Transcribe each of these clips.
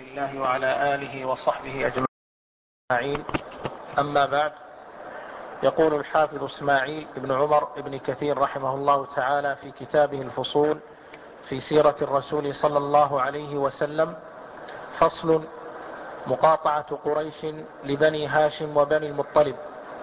الله وعلى آله وصحبه أجمعين. أما بعد، يقول الحافظ إسماعيل بن عمر بن كثير رحمه الله تعالى في كتابه الفصول في سيرة الرسول صلى الله عليه وسلم: فصل: مقاطعة قريش لبني هاشم وبني المطلب.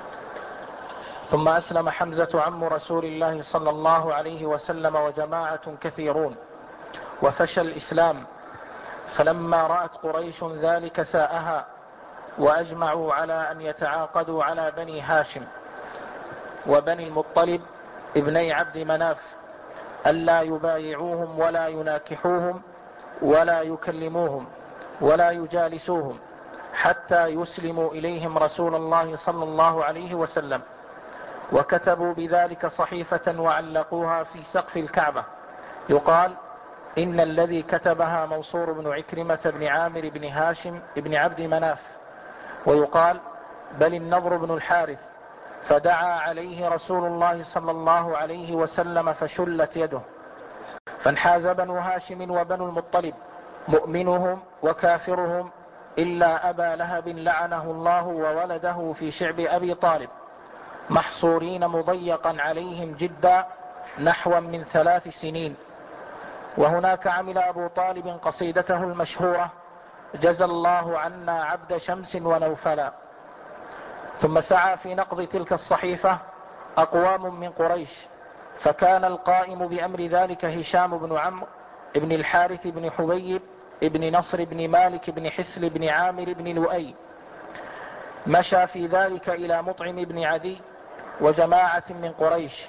ثم أسلم حمزة عم رسول الله صلى الله عليه وسلم وجماعة كثيرون، وفشى الإسلام، فلما رأت قريش ذلك ساءها، وأجمعوا على أن يتعاقدوا على بني هاشم وبني المطلب ابني عبد مناف ألا يبايعوهم ولا يناكحوهم ولا يكلموهم ولا يجالسوهم حتى يسلموا إليهم رسول الله صلى الله عليه وسلم. وكتبوا بذلك صحيفة وعلقوها في سقف الكعبة، يقال إن الذي كتبها منصور بن عكرمة بن عامر بن هاشم بن عبد مناف، ويقال بل النضر بن الحارث، فدعا عليه رسول الله صلى الله عليه وسلم فشلت يده، فانحاز بنو هاشم وبنو المطلب مؤمنهم وكافرهم إلا أبا لهب لعنه الله وولده في شعب أبي طالب، محصورين مضيقا عليهم جدا نحو من 3 سنين. وهناك عمل أبو طالب قصيدته المشهورة: جزى الله عنا عبد شمس ونوفلا. ثم سعى في نقض تلك الصحيفة أقوام من قريش، فكان القائم بأمر ذلك هشام بن عمرو بن الحارث بن حبيب بن نصر بن مالك بن حسل بن عامر بن لؤي. مشى في ذلك إلى مطعم بن عدي وجماعة من قريش.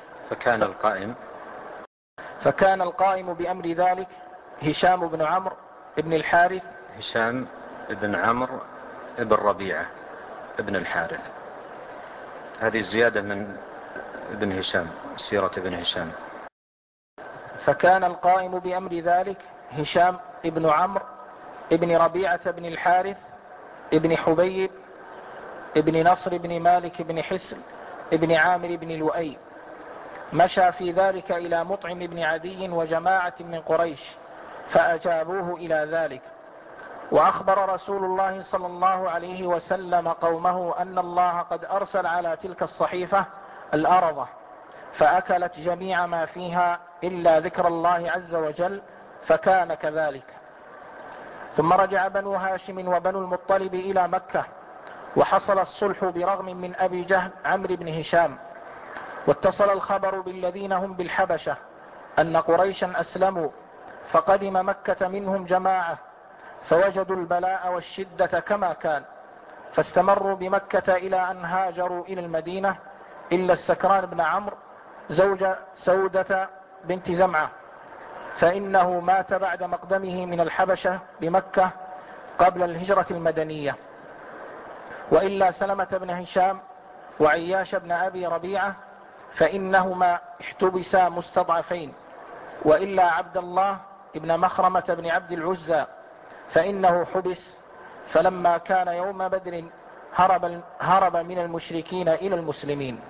فكان القائم بأمر ذلك هشام بن عمرو بن الحارث، هشام بن عمرو بن ربيعة بن الحارث. هذه زيادة من ابن هشام، سيرة ابن هشام. فكان القائم بأمر ذلك هشام بن عمرو بن ربيعة بن الحارث بن حبيب بن نصر بن مالك بن حسل بن عامر بن لؤي. مشى في ذلك إلى مطعم بن عدي وجماعة من قريش فأجابوه إلى ذلك. وأخبر رسول الله صلى الله عليه وسلم قومه أن الله قد أرسل على تلك الصحيفة الأرضة فأكلت جميع ما فيها إلا ذكر الله عز وجل، فكان كذلك. ثم رجع بنو هاشم وبنو المطلب إلى مكة، وحصل الصلح برغم من أبي جهل عمرو بن هشام. واتصل الخبر بالذين هم بالحبشة أن قريشا أسلموا، فقدم مكة منهم جماعة، فوجدوا البلاء والشدة كما كان، فاستمروا بمكة إلى أن هاجروا إلى المدينة، إلا السكران بن عمرو زوج سودة بنت زمعة، فإنه مات بعد مقدمه من الحبشة بمكة قبل الهجرة المدنية. وإلا سلمة بن هشام وعياش بن أبي ربيعة فإنهما احتبسا مستضعفين. وإلا عبد الله ابن مخرمة بن عبد العزى فإنه حبس، فلما كان يوم بدر هرب من المشركين إلى المسلمين.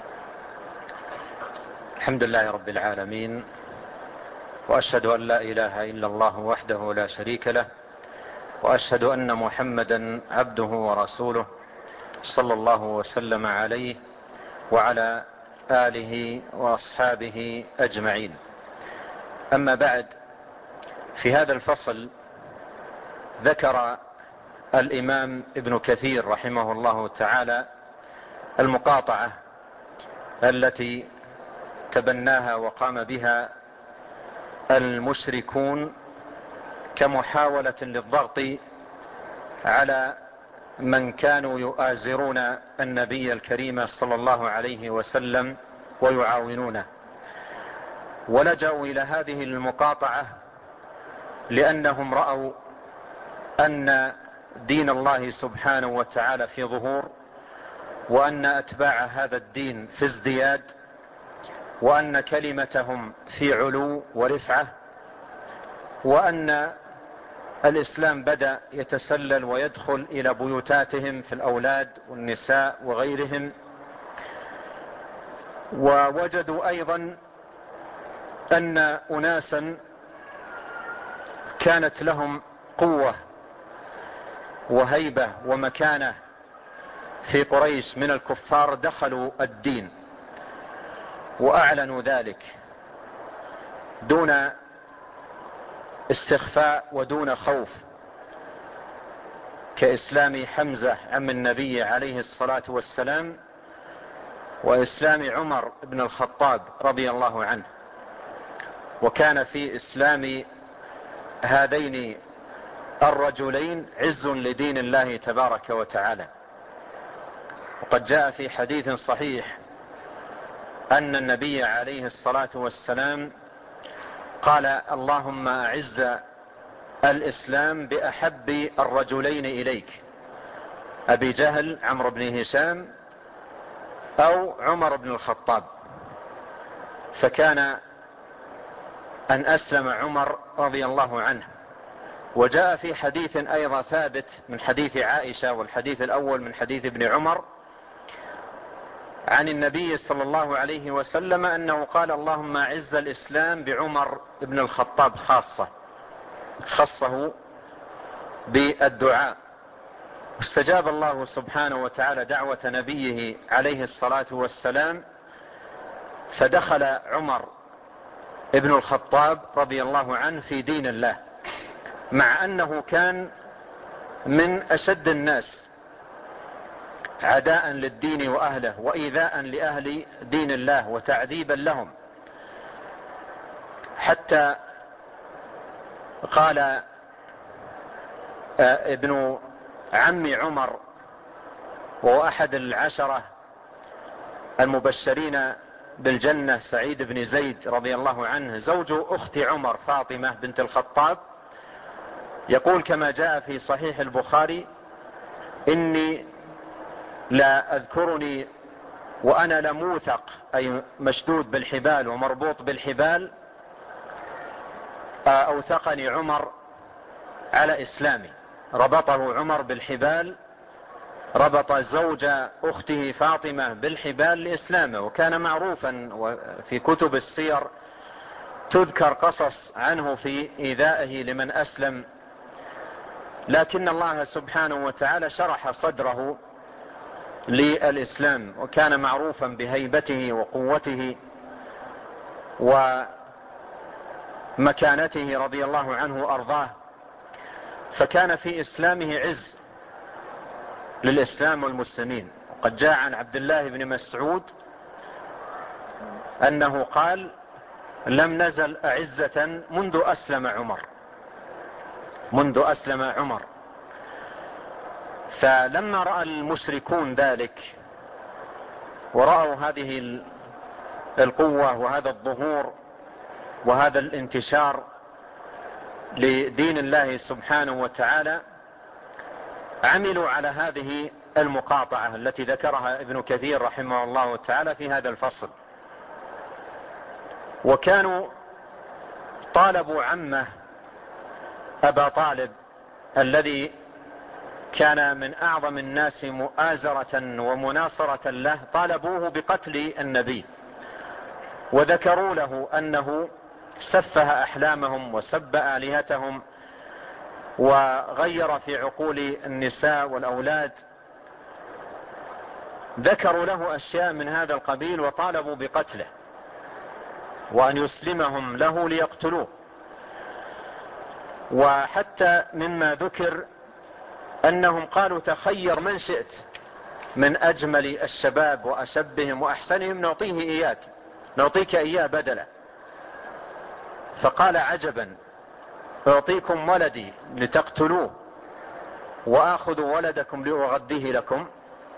الحمد لله رب العالمين، وأشهد أن لا إله إلا الله وحده لا شريك له، وأشهد أن محمدا عبده ورسوله صلى الله وسلم عليه وعلى آله وأصحابه أجمعين. أما بعد، في هذا الفصل ذكر الإمام ابن كثير رحمه الله تعالى المقاطعة التي تبناها وقام بها المشركون كمحاولة للضغط على من كانوا يؤازرون النبي الكريم صلى الله عليه وسلم ويعاونونه. ولجأوا إلى هذه المقاطعة لأنهم رأوا أن دين الله سبحانه وتعالى في ظهور، وأن أتباع هذا الدين في ازدياد، وأن كلمتهم في علو ورفعة، وأن الإسلام بدأ يتسلل ويدخل إلى بيوتاتهم في الأولاد والنساء وغيرهم. ووجدوا أيضا أن أناسا كانت لهم قوة وهيبة ومكانة في قريش من الكفار دخلوا الدين وأعلنوا ذلك دون استخفاء ودون خوف، كإسلام حمزة عم النبي عليه الصلاة والسلام، وإسلام عمر بن الخطاب رضي الله عنه. وكان في إسلام هذين الرجلين عز لدين الله تبارك وتعالى. وقد جاء في حديث صحيح أن النبي عليه الصلاة والسلام قال: اللهم أعز الإسلام بأحب الرجلين إليك، أبي جهل عمرو بن هشام أو عمر بن الخطاب. فكان أن أسلم عمر رضي الله عنه. وجاء في حديث أيضا ثابت من حديث عائشة، والحديث الأول من حديث ابن عمر، عن النبي صلى الله عليه وسلم أنه قال: اللهم أعز الإسلام بعمر بن الخطاب خاصة، خصه بالدعاء. واستجاب الله سبحانه وتعالى دعوة نبيه عليه الصلاة والسلام، فدخل عمر ابن الخطاب رضي الله عنه في دين الله، مع أنه كان من أشد الناس عداء للدين وأهله وإيذاء لأهل دين الله وتعذيبا لهم، حتى قال ابن عم عمر وهو أحد العشرة المبشرين بالجنة سعيد بن زيد رضي الله عنه زوج أخت عمر فاطمة بنت الخطاب، يقول كما جاء في صحيح البخاري: إني لا أذكرني وأنا لموثق، أي مشدود بالحبال ومربوط بالحبال، أوثقني عمر على إسلامي. ربطه عمر بالحبال، ربط زوج أخته فاطمة بالحبال لإسلامه. وكان معروفا وفي كتب السير تذكر قصص عنه في إيذائه لمن أسلم، لكن الله سبحانه وتعالى شرح صدره للإسلام، وكان معروفا بهيبته وقوته ومكانته رضي الله عنه وأرضاه. فكان في إسلامه عز للإسلام والمسلمين. وقد جاء عن عبد الله بن مسعود أنه قال: لم نزل أعزة منذ أسلم عمر. فلما رأى المشركون ذلك ورأوا هذه القوة وهذا الظهور وهذا الانتشار لدين الله سبحانه وتعالى، عملوا على هذه المقاطعة التي ذكرها ابن كثير رحمه الله تعالى في هذا الفصل. وكانوا طالبوا عمه أبا طالب الذي كان من أعظم الناس مؤازرة ومناصرة له، طالبوه بقتل النبي، وذكروا له أنه سفه أحلامهم وسب آلهتهم وغير في عقول النساء والأولاد. ذكروا له أشياء من هذا القبيل وطالبوا بقتله وأن يسلمهم له ليقتلوه. وحتى مما ذكر أنهم قالوا: تخير من شئت من أجمل الشباب وأشبهم وأحسنهم نعطيك إياه بدلا. فقال: عجبا، أعطيكم ولدي لتقتلوه وآخذ ولدكم لأغذيه لكم؟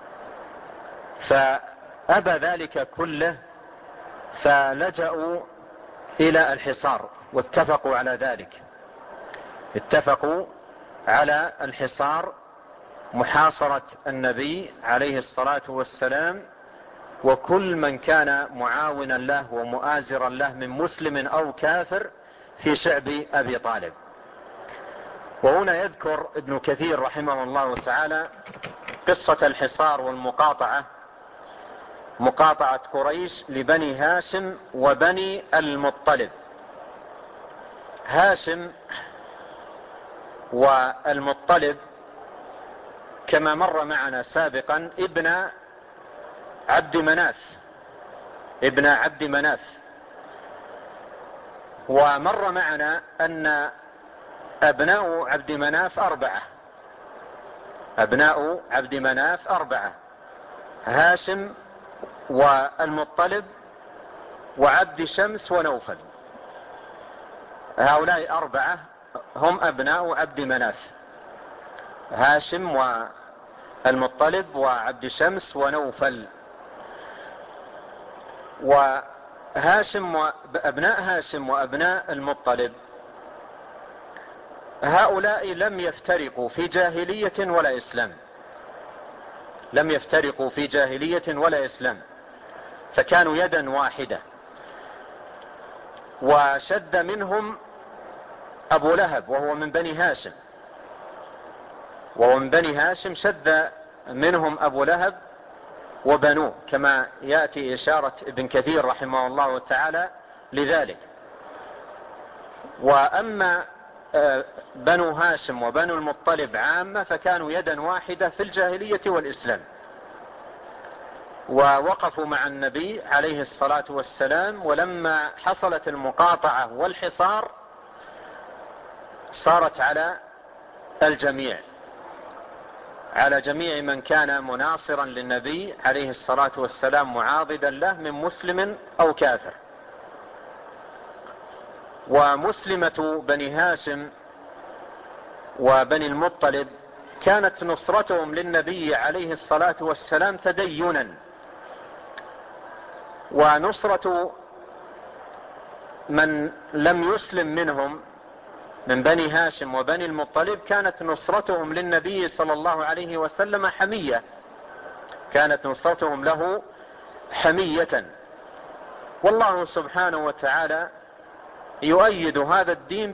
فأبى ذلك كله، فلجأوا إلى الحصار واتفقوا على ذلك. اتفقوا على الحصار، محاصرة النبي عليه الصلاة والسلام وكل من كان معاونا له ومؤازرا له من مسلم أو كافر في شعب أبي طالب. وهنا يذكر ابن كثير رحمه الله تعالى قصة الحصار والمقاطعة، مقاطعة قريش لبني هاشم وبني المطلب. هاشم والمطلب كما مر معنا سابقا ابن عبد مناف. ومر معنا أن أبناء عبد مناف أربعة: هاشم والمطلب وعبد شمس ونوفل. هؤلاء أربعة هم أبناء عبد مناف: هاشم والمطلب وعبد شمس ونوفل. أبناء هاشم وأبناء المطلب هؤلاء لم يفترقوا في جاهلية ولا إسلام، فكانوا يدا واحدة. وشد منهم أبو لهب وهو من بني هاشم، شد منهم أبو لهب وبنوه، كما يأتي إشارة ابن كثير رحمه الله تعالى لذلك. وأما بنو هاشم وبنو المطلب عامة فكانوا يدا واحدة في الجاهلية والإسلام، ووقفوا مع النبي عليه الصلاة والسلام. ولما حصلت المقاطعة والحصار صارت على جميع من كان مناصرا للنبي عليه الصلاة والسلام معاضدا له من مسلم أو كافر. ومسلمة بني هاشم وبني المطلب كانت نصرتهم للنبي عليه الصلاة والسلام تدينا، ونصرة من لم يسلم منهم من بني هاشم وبني المطلب كانت نصرتهم للنبي صلى الله عليه وسلم حمية، كانت نصرتهم له حمية. والله سبحانه وتعالى يؤيد هذا الدين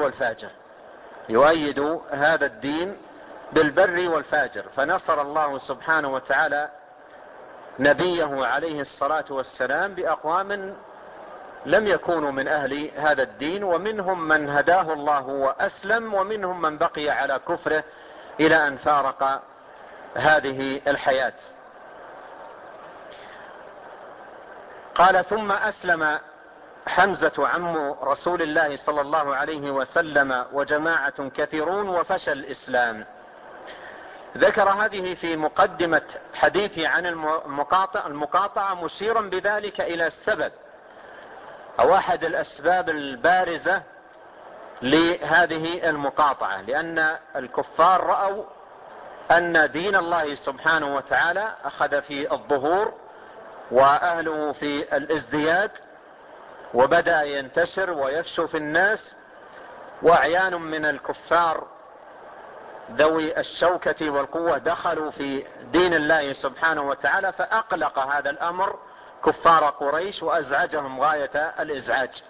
بالبر والفاجر. فنصر الله سبحانه وتعالى نبيه عليه الصلاة والسلام بأقوام لم يكونوا من أهل هذا الدين، ومنهم من هداه الله وأسلم، ومنهم من بقي على كفره إلى أن فارق هذه الحياة. قال: ثم أسلم حمزة عم رسول الله صلى الله عليه وسلم وجماعة كثيرون وفشى الإسلام. ذكر هذه في مقدمة حديثه عن المقاطعة، مشيرا بذلك إلى السبب أو أحد الأسباب البارزة لهذه المقاطعة، لأن الكفار رأوا أن دين الله سبحانه وتعالى أخذ في الظهور وأهله في الازدياد، وبدأ ينتشر ويفشو في الناس، وأعيان من الكفار ذوي الشوكة والقوة دخلوا في دين الله سبحانه وتعالى، فأقلق هذا الأمر كفار قريش وأزعجهم غاية الإزعاج،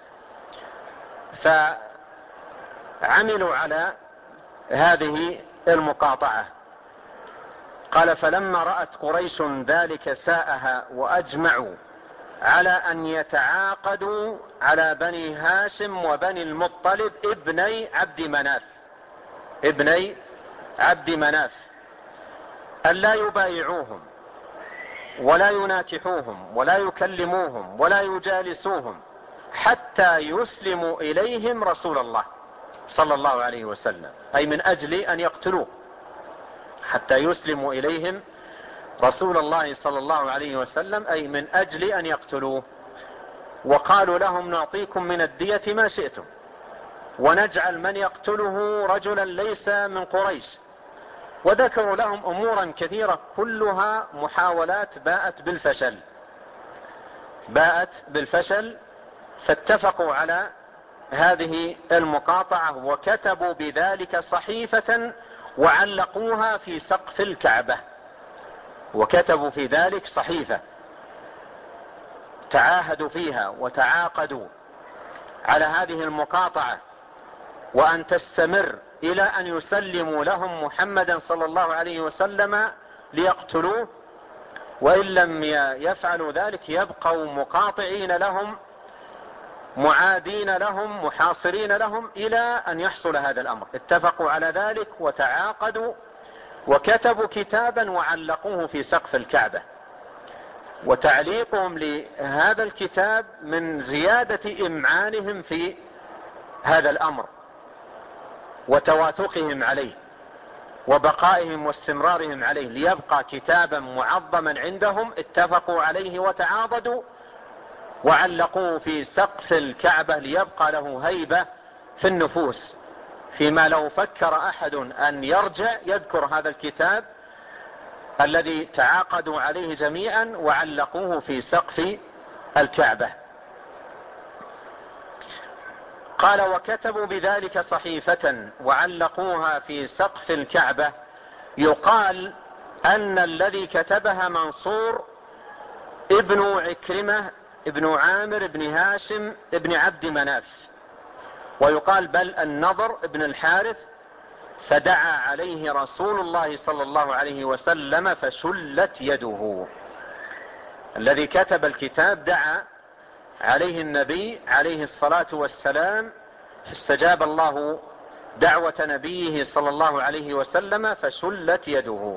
فعملوا على هذه المقاطعة. قال: فلما رأت قريش ذلك ساءها وأجمعوا على أن يتعاقدوا على بني هاشم وبني المطلب ابني عبد مناف أن لا يبايعوهم ولا يناكحوهم ولا يكلموهم ولا يجالسوهم حتى يسلموا إليهم رسول الله صلى الله عليه وسلم، أي من أجل أن يقتلوه، حتى يسلموا إليهم رسول الله صلى الله عليه وسلم، أي من أجل أن يقتلوه. وقالوا لهم: نعطيكم من الدية ما شئتم، ونجعل من يقتله رجلا ليس من قريش. وذكروا لهم أمورا كثيرة كلها محاولات باءت بالفشل، فاتفقوا على هذه المقاطعة، وكتبوا بذلك صحيفة وعلقوها في سقف الكعبة، وكتبوا في ذلك صحيفة تعاهدوا فيها وتعاقدوا على هذه المقاطعة، وأن تستمر إلى أن يسلموا لهم محمدا صلى الله عليه وسلم ليقتلوه، وإن لم يفعلوا ذلك يبقوا مقاطعين لهم معادين لهم محاصرين لهم إلى أن يحصل هذا الأمر. اتفقوا على ذلك وتعاقدوا وكتبوا كتابا وعلقوه في سقف الكعبة، وتعليقهم لهذا الكتاب من زيادة إمعانهم في هذا الأمر وتواثقهم عليه وبقائهم واستمرارهم عليه، ليبقى كتابا معظما عندهم اتفقوا عليه وتعاضدوا وعلقوه في سقف الكعبة ليبقى له هيبة في النفوس، فيما لو فكر أحد أن يرجع يذكر هذا الكتاب الذي تعاقدوا عليه جميعا وعلقوه في سقف الكعبة. قال: وكتبوا بذلك صحيفة وعلقوها في سقف الكعبة، يقال أن الذي كتبها منصور ابن عكرمة ابن عامر ابن هاشم ابن عبد مناف، ويقال بل النضر ابن الحارث، فدعا عليه رسول الله صلى الله عليه وسلم فشلت يده. الذي كتب الكتاب دعا عليه النبي عليه الصلاة والسلام، فاستجاب الله دعوة نبيه صلى الله عليه وسلم فشلت يده.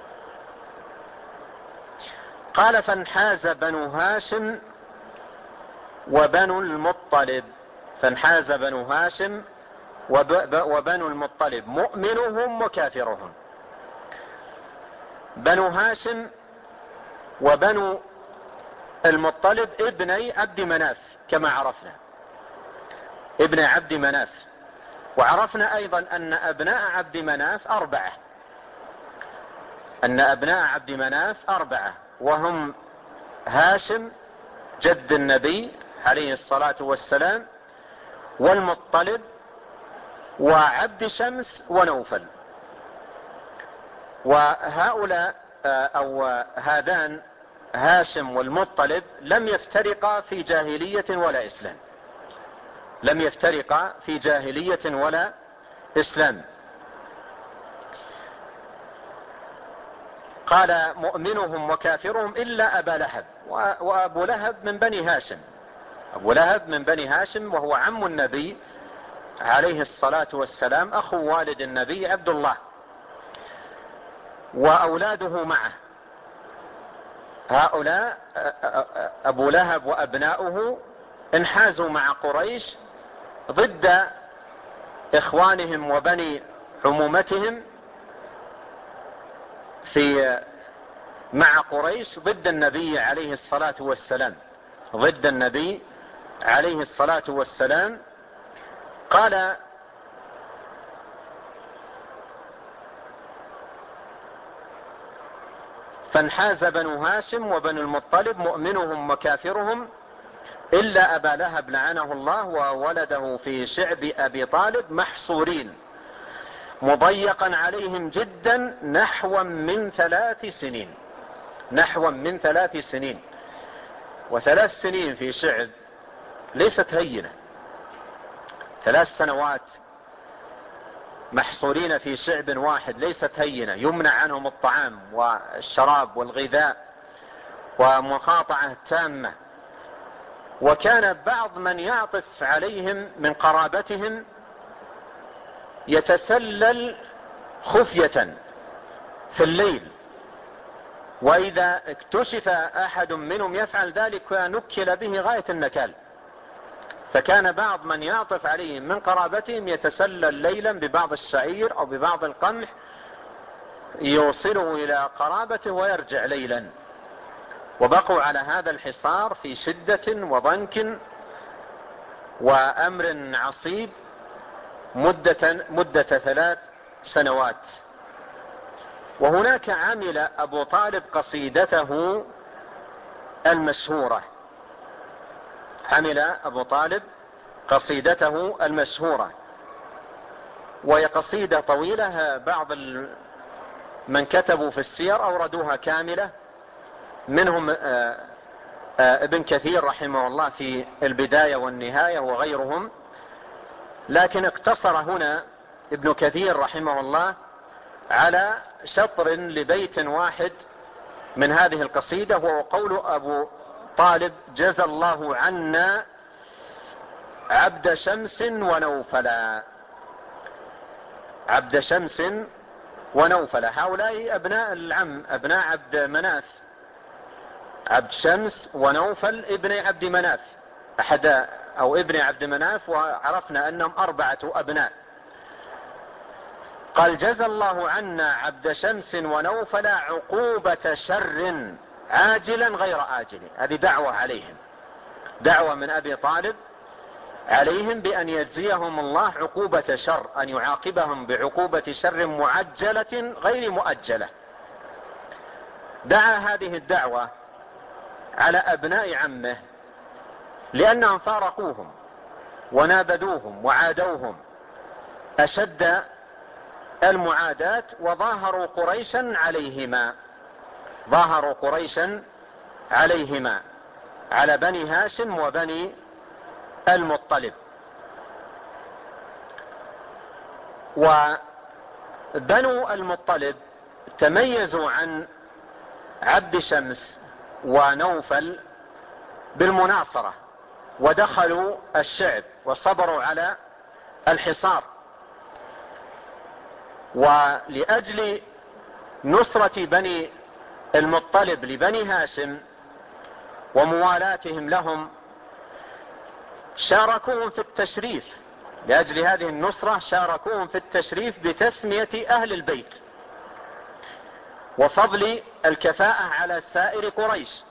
قال: فانحاز بنو هاشم وبنو المطلب، فانحاز بنو هاشم وبنو المطلب مؤمنهم وكافرهم. بنو هاشم وبنو المطلب ابني عبد مناف كما عرفنا، ابن عبد مناف. وعرفنا أيضا أن أبناء عبد مناف أربعة، أن أبناء عبد مناف أربعة، وهم هاشم جد النبي عليه الصلاة والسلام، والمطلب، وعبد شمس، ونوفل. وهؤلاء أو هذان هاشم والمطلب لم يفترقا في جاهلية ولا إسلام، لم يفترقا في جاهلية ولا إسلام. قال: مؤمنهم وكافرهم إلا أبا لهب، وأبو لهب من بني هاشم، أبو لهب من بني هاشم، وهو عم النبي عليه الصلاة والسلام، أخو والد النبي عبد الله، وأولاده معه. هؤلاء أبو لهب وأبناؤه انحازوا مع قريش ضد إخوانهم وبني عمومتهم مع قريش ضد النبي عليه الصلاة والسلام، ضد النبي عليه الصلاة والسلام. قال: فانحاز بنو هاشم وبنو المطلب مؤمنهم وكافرهم إلا أبا لهب لعنه الله وولده في شعب أبي طالب محصورين مضيقا عليهم جدا نحو من 3 سنين، نحو من 3 سنين. و3 سنين في شعب ليست هينة، 3 سنوات محصورين في شعب واحد ليست هينة، يمنع عنهم الطعام والشراب والغذاء ومقاطعة تامة. وكان بعض من يعطف عليهم من قرابتهم يتسلل خفية في الليل، وإذا اكتشف أحد منهم يفعل ذلك نكل به غاية النكال. فكان بعض من يعطف عليهم من قرابتهم يتسلل ليلا ببعض الشعير أو ببعض القمح يوصله إلى قرابته ويرجع ليلا. وبقوا على هذا الحصار في شدة وضنك وأمر عصيب مدة 3 سنوات. وهناك عمل أبو طالب قصيدته المشهورة، عمل أبو طالب قصيدته المشهورة، وهي قصيدة طويلة، بعض من كتبوا في السير أوردوها كاملة، منهم ابن كثير رحمه الله في البداية والنهاية وغيرهم، لكن اقتصر هنا ابن كثير رحمه الله على شطر لبيت واحد من هذه القصيدة، وهو قول أبو طالب: جزى الله عنا عبد شمس ونوفلا. عبد شمس ونوفل، هؤلاء أبناء العم، أبناء عبد مناف، عبد شمس ونوفل ابن عبد مناف، أحد أو ابن عبد مناف، وعرفنا أنهم 4 أبناء. قال جزى الله عنا عبد شمس ونوفل عقوبة شر عاجلا غير آجل. هذه دعوة عليهم، دعوة من أبي طالب عليهم بأن يجزيهم الله عقوبة شر، أن يعاقبهم بعقوبة شر معجلة غير مؤجلة. دعا هذه الدعوة على أبناء عمه لأنهم فارقوهم ونابذوهم وعادوهم أشد المعاداة، وظاهروا قريشا عليهما، ظاهروا قريشا عليهما، على بني هاشم وبني المطلب. وبنو المطلب تميزوا عن عبد شمس ونوفل بالمناصرة، ودخلوا الشعب وصبروا على الحصار. ولأجل نصرة بني المطلب لبني هاشم وموالاتهم لهم شاركوهم في التشريف، لأجل هذه النصرة شاركوهم في التشريف بتسمية أهل البيت وفضل الكفاءة على سائر قريش،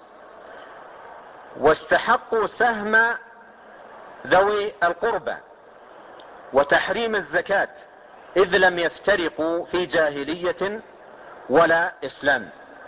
واستحقوا سهم ذوي القربى وتحريم الزكاة، إذ لم يفترقوا في جاهلية ولا إسلام.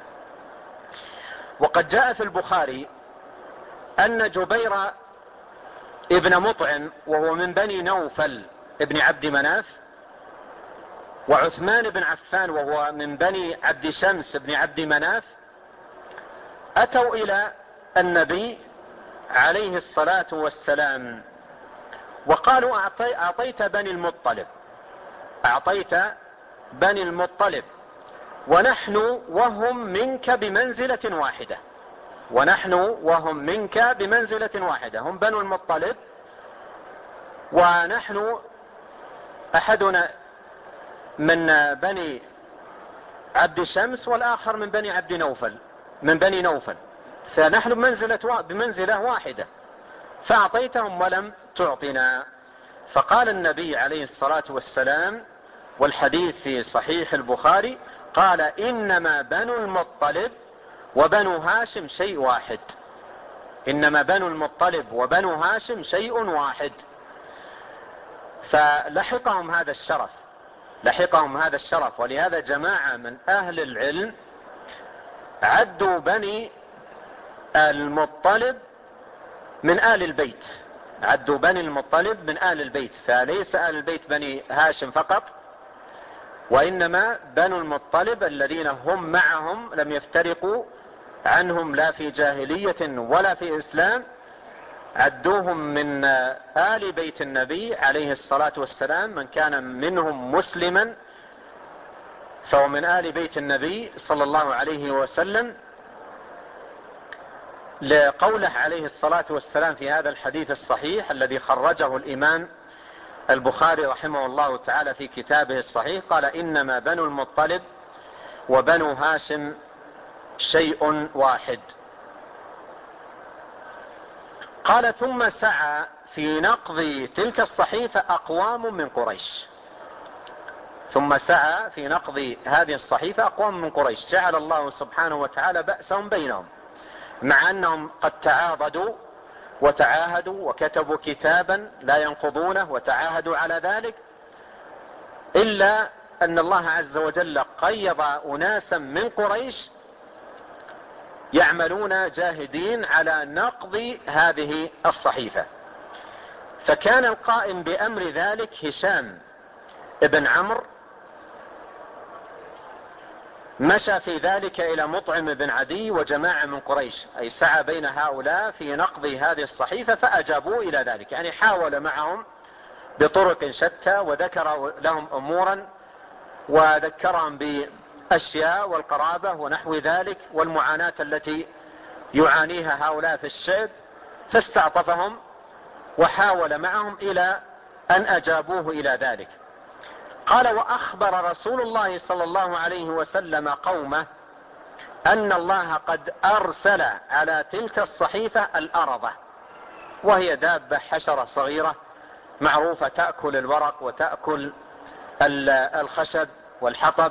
وقد جاء في البخاري أن جبير ابن مطعم وهو من بني نوفل ابن عبد مناف، وعثمان بن عفان وهو من بني عبد شمس ابن عبد مناف، أتوا إلى النبي عليه الصلاة والسلام وقالوا أعطيت بني المطلب، أعطيت بني المطلب، ونحن وهم منك بمنزلة واحدة، ونحن وهم منك بمنزلة واحدة. هم بنو المطلب ونحن أحدنا من بني عبد شمس والآخر من بني عبد نوفل، من بني نوفل، فنحن بمنزلة واحدة، فأعطيتهم ولم تعطنا. فقال النبي عليه الصلاة والسلام، والحديث في صحيح البخاري، قال إنما بنو المطلب وبنو هاشم شيء واحد، إنما بنو المطلب وبنو هاشم شيء واحد. فلحقهم هذا الشرف، لحقهم هذا الشرف. ولهذا جماعة من أهل العلم عدوا بني المطلب من آل البيت، عدوا بني المطلب من آل البيت، فليس آل البيت بني هاشم فقط، وإنما بنو المطلب الذين هم معهم لم يفترقوا عنهم لا في جاهلية ولا في إسلام، عدوهم من آل بيت النبي عليه الصلاة والسلام. من كان منهم مسلما فهو من آل بيت النبي صلى الله عليه وسلم، لقوله عليه الصلاة والسلام في هذا الحديث الصحيح الذي خرجه الإمام البخاري رحمه الله تعالى في كتابه الصحيح، قال إنما بنو المطلب وبنو هاشم شيء واحد. قال ثم سعى في نقض تلك الصحيفة أقوام من قريش، ثم سعى في نقض هذه الصحيفة أقوام من قريش، جعل الله سبحانه وتعالى بأسهم بينهم، مع أنهم قد تعاضدوا وتعاهدوا وكتبوا كتابا لا ينقضونه وتعاهدوا على ذلك، إلا أن الله عز وجل قيض أناسا من قريش يعملون جاهدين على نقض هذه الصحيفة. فكان القائم بأمر ذلك هشام ابن عمرو، مشى في ذلك إلى مطعم بن عدي وجماعة من قريش، أي سعى بين هؤلاء في نقض هذه الصحيفة، فأجابوا إلى ذلك، يعني حاول معهم بطرق شتى وذكر لهم أمورا وذكرهم بأشياء والقرابة ونحو ذلك والمعاناة التي يعانيها هؤلاء في الشعب، فاستعطفهم وحاول معهم إلى أن أجابوه إلى ذلك. قال: وأخبر رسول الله صلى الله عليه وسلم قومه أن الله قد أرسل على تلك الصحيفة الأرضة، وهي دابة حشرة صغيرة معروفة تأكل الورق وتأكل الخشب والحطب،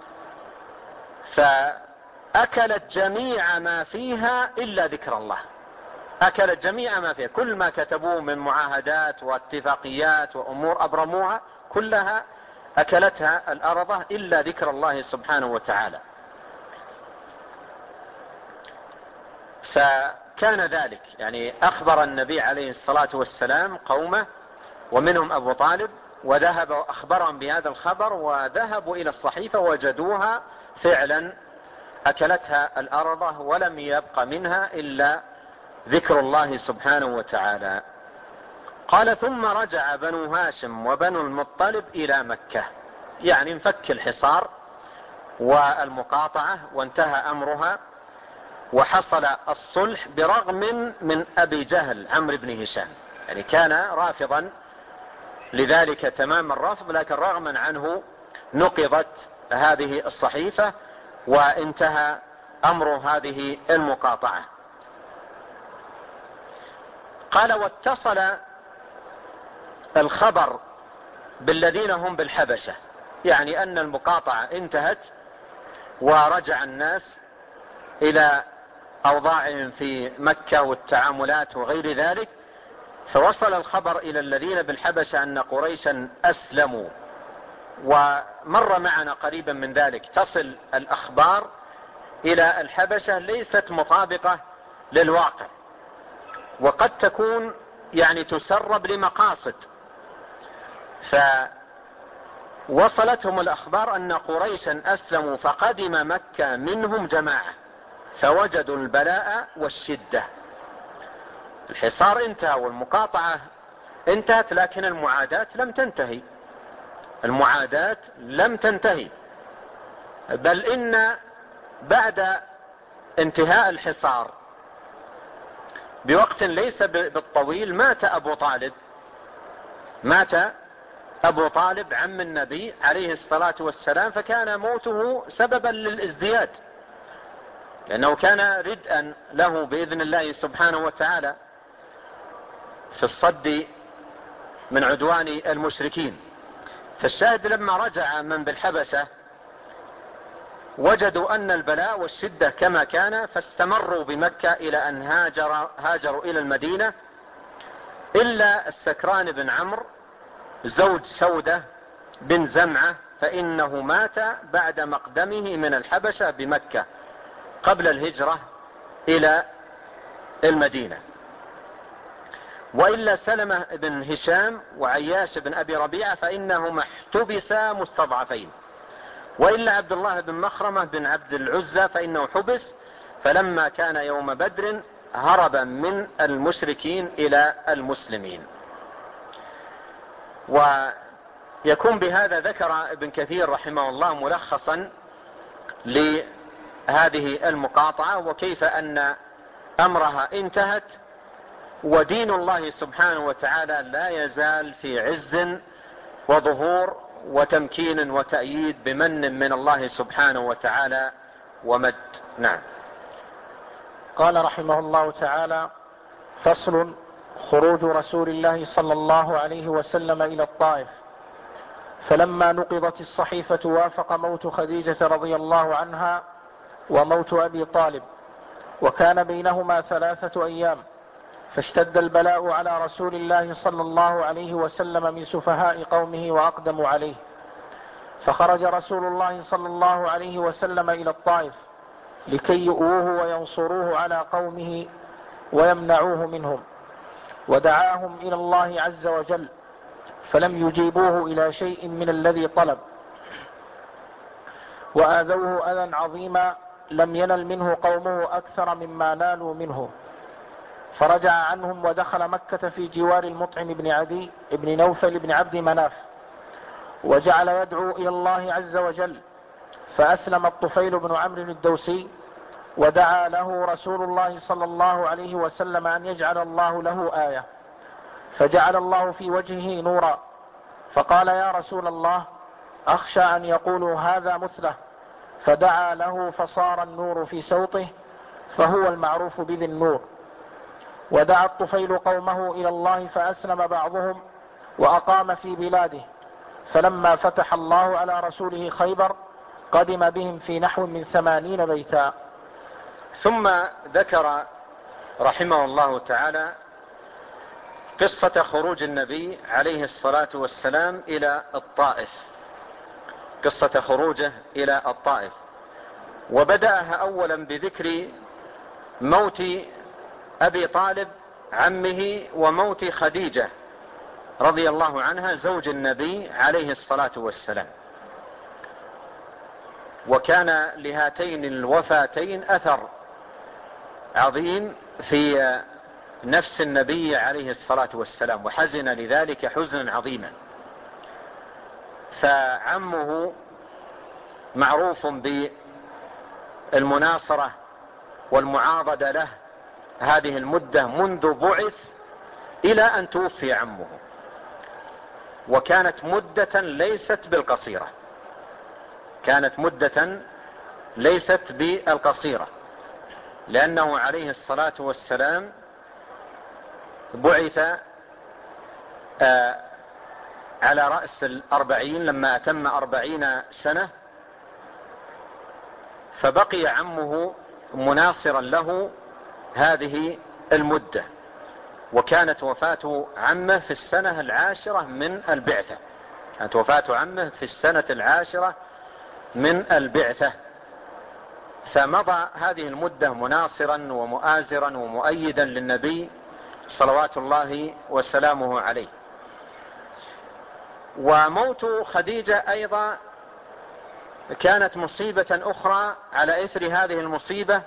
فأكلت جميع ما فيها إلا ذكر الله. أكلت جميع ما فيها، كل ما كتبوه من معاهدات واتفاقيات وأمور أبرموها كلها أكلتها الأرضة إلا ذكر الله سبحانه وتعالى. فكان ذلك، يعني أخبر النبي عليه الصلاة والسلام قومه ومنهم أبو طالب، وذهب وأخبرهم بهذا الخبر، وذهبوا إلى الصحيفة وجدوها فعلا أكلتها الأرضة ولم يبق منها إلا ذكر الله سبحانه وتعالى. قال: ثم رجع بنو هاشم وبنو المطلب إلى مكة، يعني انفك الحصار والمقاطعة وانتهى أمرها، وحصل الصلح برغم من أبي جهل عمرو بن هشام، يعني كان رافضا لذلك تمام الرفض، لكن رغما عنه نقضت هذه الصحيفة وانتهى أمر هذه المقاطعة. قال: واتصل الخبر بالذين هم بالحبشة، يعني أن المقاطعة انتهت ورجع الناس إلى أوضاعهم في مكة والتعاملات وغير ذلك، فوصل الخبر إلى الذين بالحبشة أن قريشا أسلموا. ومر معنا قريبا من ذلك تصل الأخبار إلى الحبشة ليست مطابقة للواقع، وقد تكون يعني تسرب لمقاصد. فوصلتهم الأخبار أن قريشا أسلموا فقدم مكة منهم جماعة، فوجدوا البلاء والشدة. الحصار انتهى والمقاطعة انتهت، لكن المعادات لم تنتهي. المعادات لم تنتهي، بل إن بعد انتهاء الحصار بوقت ليس بالطويل مات أبو طالب عم النبي عليه الصلاة والسلام، فكان موته سببا للازدياد، لأنه كان ردءا له بإذن الله سبحانه وتعالى في الصد من عدوان المشركين. فالشاهد لما رجع من بالحبشة وجدوا أن البلاء والشدة كما كان، فاستمروا بمكة إلى أن هاجروا إلى المدينة، إلا السكران بن عمرو زوج سودة بن زمعة، فإنه مات بعد مقدمه من الحبشة بمكة قبل الهجرة إلى المدينة. وإلا سلمة بن هشام وعياش بن أبي ربيعة فإنهما احتبسا مستضعفين. وإلا عبد الله بن مخرمة بن عبد العزى فإنه حبس، فلما كان يوم بدر هرب من المشركين إلى المسلمين. ويكون بهذا ذكر ابن كثير رحمه الله ملخصا لهذه المقاطعة، وكيف أن أمرها انتهت، ودين الله سبحانه وتعالى لا يزال في عز وظهور وتمكين وتأييد بمن من الله سبحانه وتعالى ومد. نعم. قال رحمه الله تعالى: فصل: خروج رسول الله صلى الله عليه وسلم إلى الطائف. فلما نقضت الصحيفة وافق موت خديجة رضي الله عنها وموت أبي طالب، وكان بينهما 3 أيام، فاشتد البلاء على رسول الله صلى الله عليه وسلم من سفهاء قومه وأقدموا عليه، فخرج رسول الله صلى الله عليه وسلم إلى الطائف لكي يؤوه وينصروه على قومه ويمنعوه منهم، ودعاهم إلى الله عز وجل، فلم يجيبوه إلى شيء من الذي طلب، وآذوه أذى عظيما لم ينل منه قومه أكثر مما نالوا منه، فرجع عنهم ودخل مكة في جوار المطعم بن عدي بن نوفل بن عبد مناف، وجعل يدعو إلى الله عز وجل، فأسلم الطفيل بن عمرو الدوسي، ودعا له رسول الله صلى الله عليه وسلم أن يجعل الله له آية، فجعل الله في وجهه نورا، فقال: يا رسول الله، أخشى أن يقولوا هذا مثله، فدعا له فصار النور في سوطه، فهو المعروف بذي النور. ودعا الطفيل قومه إلى الله فأسلم بعضهم وأقام في بلاده، فلما فتح الله على رسوله خيبر قدم بهم في نحو من 80 بيتا. ثم ذكر رحمه الله تعالى قصة خروج النبي عليه الصلاة والسلام إلى الطائف، قصة خروجه إلى الطائف، وبدأها أولا بذكر موت أبي طالب عمه وموت خديجة رضي الله عنها زوج النبي عليه الصلاة والسلام. وكان لهاتين الوفاتين أثر عظيم في نفس النبي عليه الصلاة والسلام، وحزن لذلك حزنا عظيما. فعمه معروف بالمناصرة والمعاضدة له هذه المدة منذ بعث إلى أن توفي عمه، وكانت مدة ليست بالقصيرة، كانت مدة ليست بالقصيرة، لأنه عليه الصلاة والسلام بعث على رأس 40 لما أتم 40 سنة، فبقي عمه مناصرا له هذه المدة. وكانت وفاة عمه في السنة 10 من البعثة، كانت وفاة عمه في السنة 10 من البعثة، فمضى هذه المدة مناصرا ومؤازرا ومؤيدا للنبي صلوات الله وسلامه عليه. وموت خديجة أيضا كانت مصيبة أخرى على إثر هذه المصيبة،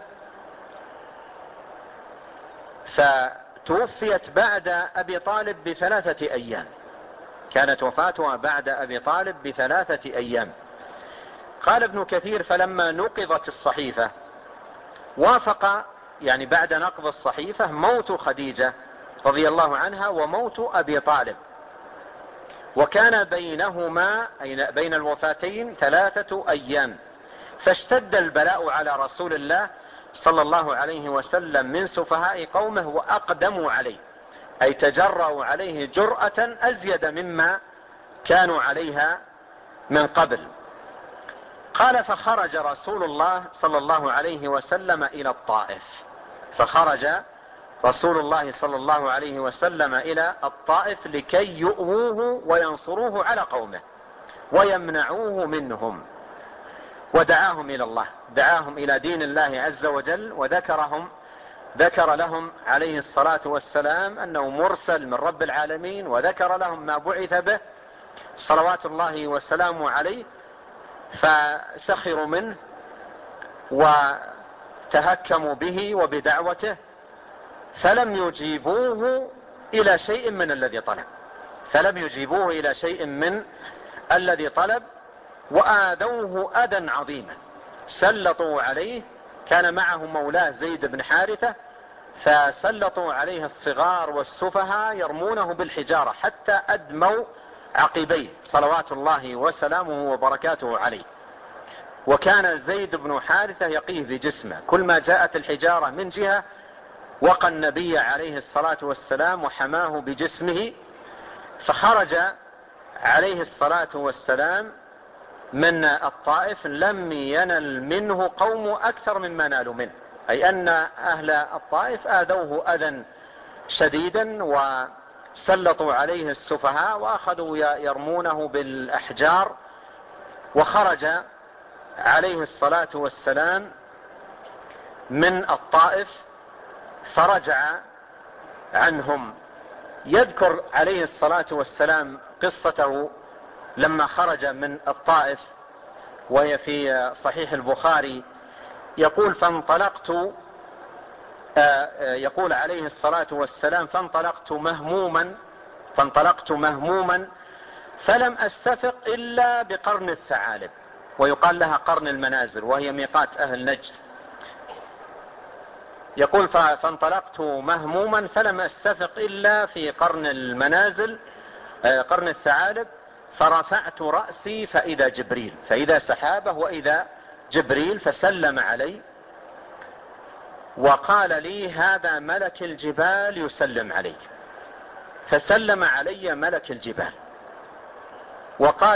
فتوفيت بعد أبي طالب ب3 أيام، كانت وفاتها بعد أبي طالب ب3 أيام. قال ابن كثير: فلما نقضت الصحيفة وافق، يعني بعد نقض الصحيفة، موت خديجة رضي الله عنها وموت أبي طالب، وكان بينهما أي بين الوفاتين 3 أيام، فاشتد البلاء على رسول الله صلى الله عليه وسلم من سفهاء قومه وأقدموا عليه، أي تجرأوا عليه جرأة أزيد مما كانوا عليها من قبل. قال: فخرج رسول الله صلى الله عليه وسلم إلى الطائف، فخرج رسول الله صلى الله عليه وسلم إلى الطائف لكي يؤووه وينصروه على قومه ويمنعوه منهم، ودعاهم إلى الله، دعاهم إلى دين الله عز وجل، ذكر لهم عليه الصلاة والسلام أنه مرسل من رب العالمين، وذكر لهم ما بعث به صلوات الله وسلامه عليه، فسخروا منه وتهكموا به وبدعوته، فلم يجيبوه إلى شيء من الذي طلب، فلم يجيبوه إلى شيء من الذي طلب، وآذوه أذى عظيما. سلطوا عليه، كان معه مولاه زيد بن حارثة، فسلطوا عليه الصغار والسفهاء يرمونه بالحجارة حتى أدموا عقبيه صلوات الله وسلامه وبركاته عليه. وكان زيد بن حارثة يقيه بجسمه، كل ما جاءت الحجارة من جهة وقى النبي عليه الصلاة والسلام وحماه بجسمه. فخرج عليه الصلاة والسلام من الطائف لم ينل منه قوم أكثر مما نالوا منه، أي أن أهل الطائف آذوه أذى شديدا وسلطوا عليه السفهاء وأخذوا يرمونه بالأحجار. وخرج عليه الصلاة والسلام من الطائف فرجع عنهم. يذكر عليه الصلاة والسلام قصته لما خرج من الطائف، وهي في صحيح البخاري. يقول: يقول عليه الصلاة والسلام: فانطلقت مهموما فلم أستفق إلا بقرن الثعالب، ويقال لها قرن المنازل، وهي ميقات أهل نجد. يقول: فانطلقت مهموما فلم أستفق إلا في قرن المنازل، قرن الثعالب، فرفعت رأسي فإذا جبريل، فإذا سحابة وإذا جبريل، فسلم علي وقال لي هذا ملك الجبال يسلم عليك. فسلم علي ملك الجبال وقال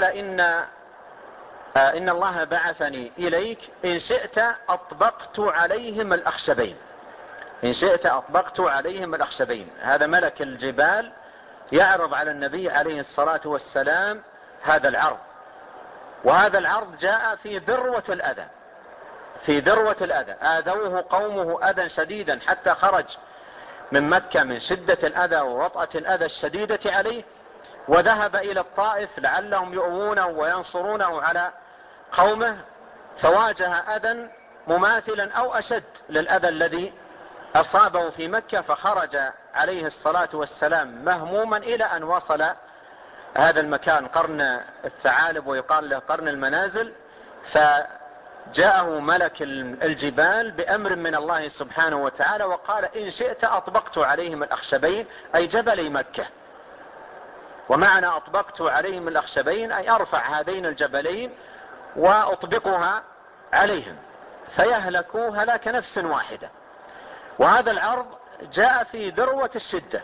إن الله بعثني إليك، إن شئت أطبقت عليهم الأخشبين، إن شئت أطبقت عليهم الأخشبين. هذا ملك الجبال يعرض على النبي عليه الصلاة والسلام هذا العرض، وهذا العرض جاء في ذروة الأذى، في ذروة الأذى. آذوه قومه أذى شديدا حتى خرج من مكة من شدة الأذى ووطأة الأذى الشديدة عليه، وذهب إلى الطائف لعلهم يؤوونه وينصرونه على قومه، فواجه أذى مماثلا أو أشد للأذى الذي أصابه في مكة، فخرج عليه الصلاة والسلام مهموما إلى أن وصل هذا المكان قرن الثعالب ويقال له قرن المنازل. فجاءه ملك الجبال بأمر من الله سبحانه وتعالى وقال إن شئت أطبقت عليهم الأخشبين، أي جبلي مكة. ومعنى أطبقت عليهم الأخشبين أي أرفع هذين الجبلين وأطبقها عليهم فيهلكوا هلاك نفس واحدة. وهذا العرض جاء في ذروة الشدة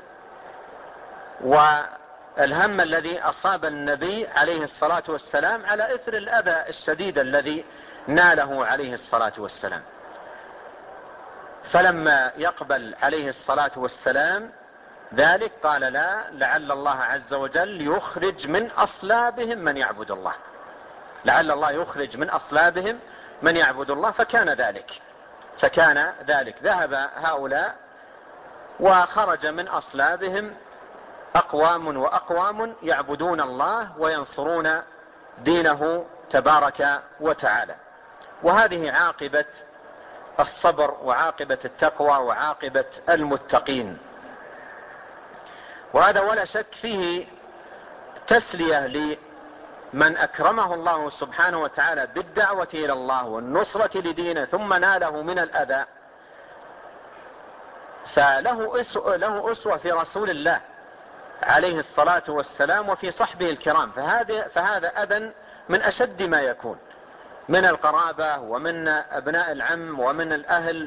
والهم الذي أصاب النبي عليه الصلاة والسلام على إثر الأذى الشديد الذي ناله عليه الصلاة والسلام. فلما يقبل عليه الصلاة والسلام ذلك قال لا، لعل الله عز وجل يخرج من أصلابهم من يعبد الله، لعل الله يخرج من أصلابهم من يعبد الله. فكان ذلك ذهب هؤلاء وخرج من أصلابهم أقوام وأقوام يعبدون الله وينصرون دينه تبارك وتعالى. وهذه عاقبة الصبر وعاقبة التقوى وعاقبة المتقين. وهذا ولا شك فيه تسلية لمن أكرمه الله سبحانه وتعالى بالدعوة إلى الله والنصرة لدينه ثم ناله من الأذى، فله أسوة في رسول الله عليه الصلاة والسلام وفي صحبه الكرام. فهذا أذى من أشد ما يكون من القرابة ومن أبناء العم ومن الأهل،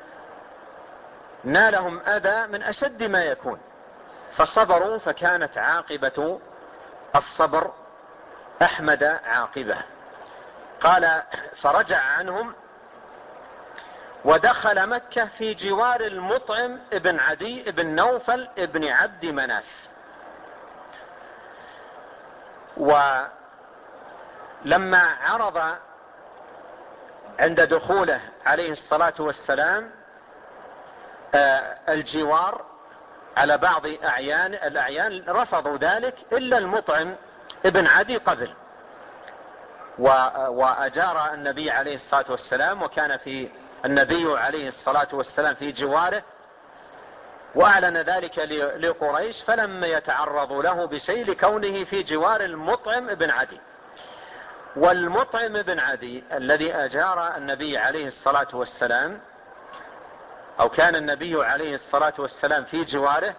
نالهم أذى من أشد ما يكون فصبروا، فكانت عاقبة الصبر أحمد عاقبة. قال فرجع عنهم ودخل مكة في جوار المطعم ابن عدي ابن نوفل ابن عبد مناف. ولما عرض عند دخوله عليه الصلاة والسلام الجوار على بعض الأعيان رفضوا ذلك إلا المطعم ابن عدي قبل، وأجار النبي عليه الصلاة والسلام، وكان في النبي عليه الصلاة والسلام في جواره وأعلن ذلك لقريش، فلم يتعرضوا له بشيء لكونه في جوار المطعم ابن عدي. والمطعم ابن عدي الذي أجار النبي عليه الصلاة والسلام أو كان النبي عليه الصلاة والسلام في جواره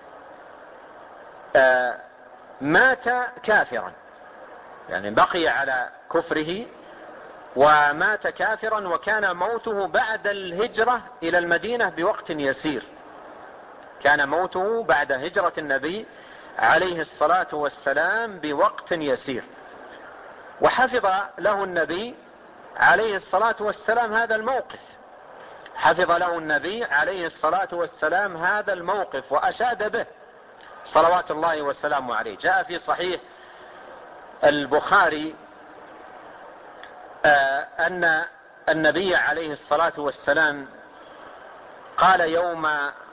مات كافرا، يعني بقي على كفره ومات كافرا، وكان موته بعد الهجرة إلى المدينة بوقت يسير، كان موته بعد هجرة النبي عليه الصلاة والسلام بوقت يسير. وحفظ له النبي عليه الصلاة والسلام هذا الموقف، حفظ له النبي عليه الصلاة والسلام هذا الموقف وأشاد به صلوات الله وسلامه عليه. جاء في صحيح البخاري أن النبي عليه الصلاة والسلام قال يوم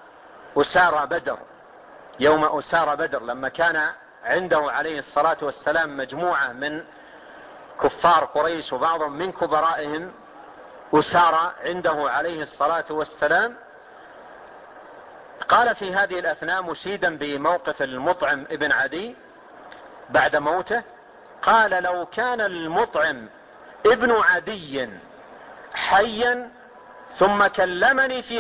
أسار بدر لما كان عنده عليه الصلاة والسلام مجموعة من كفار قريش وبعضهم من كبرائهم أسار عنده عليه الصلاة والسلام، قال في هذه الأثناء مشيدا بموقف المطعم ابن عدي بعد موته، قال لو كان المطعم ابن عدي حيا ثم كلمني في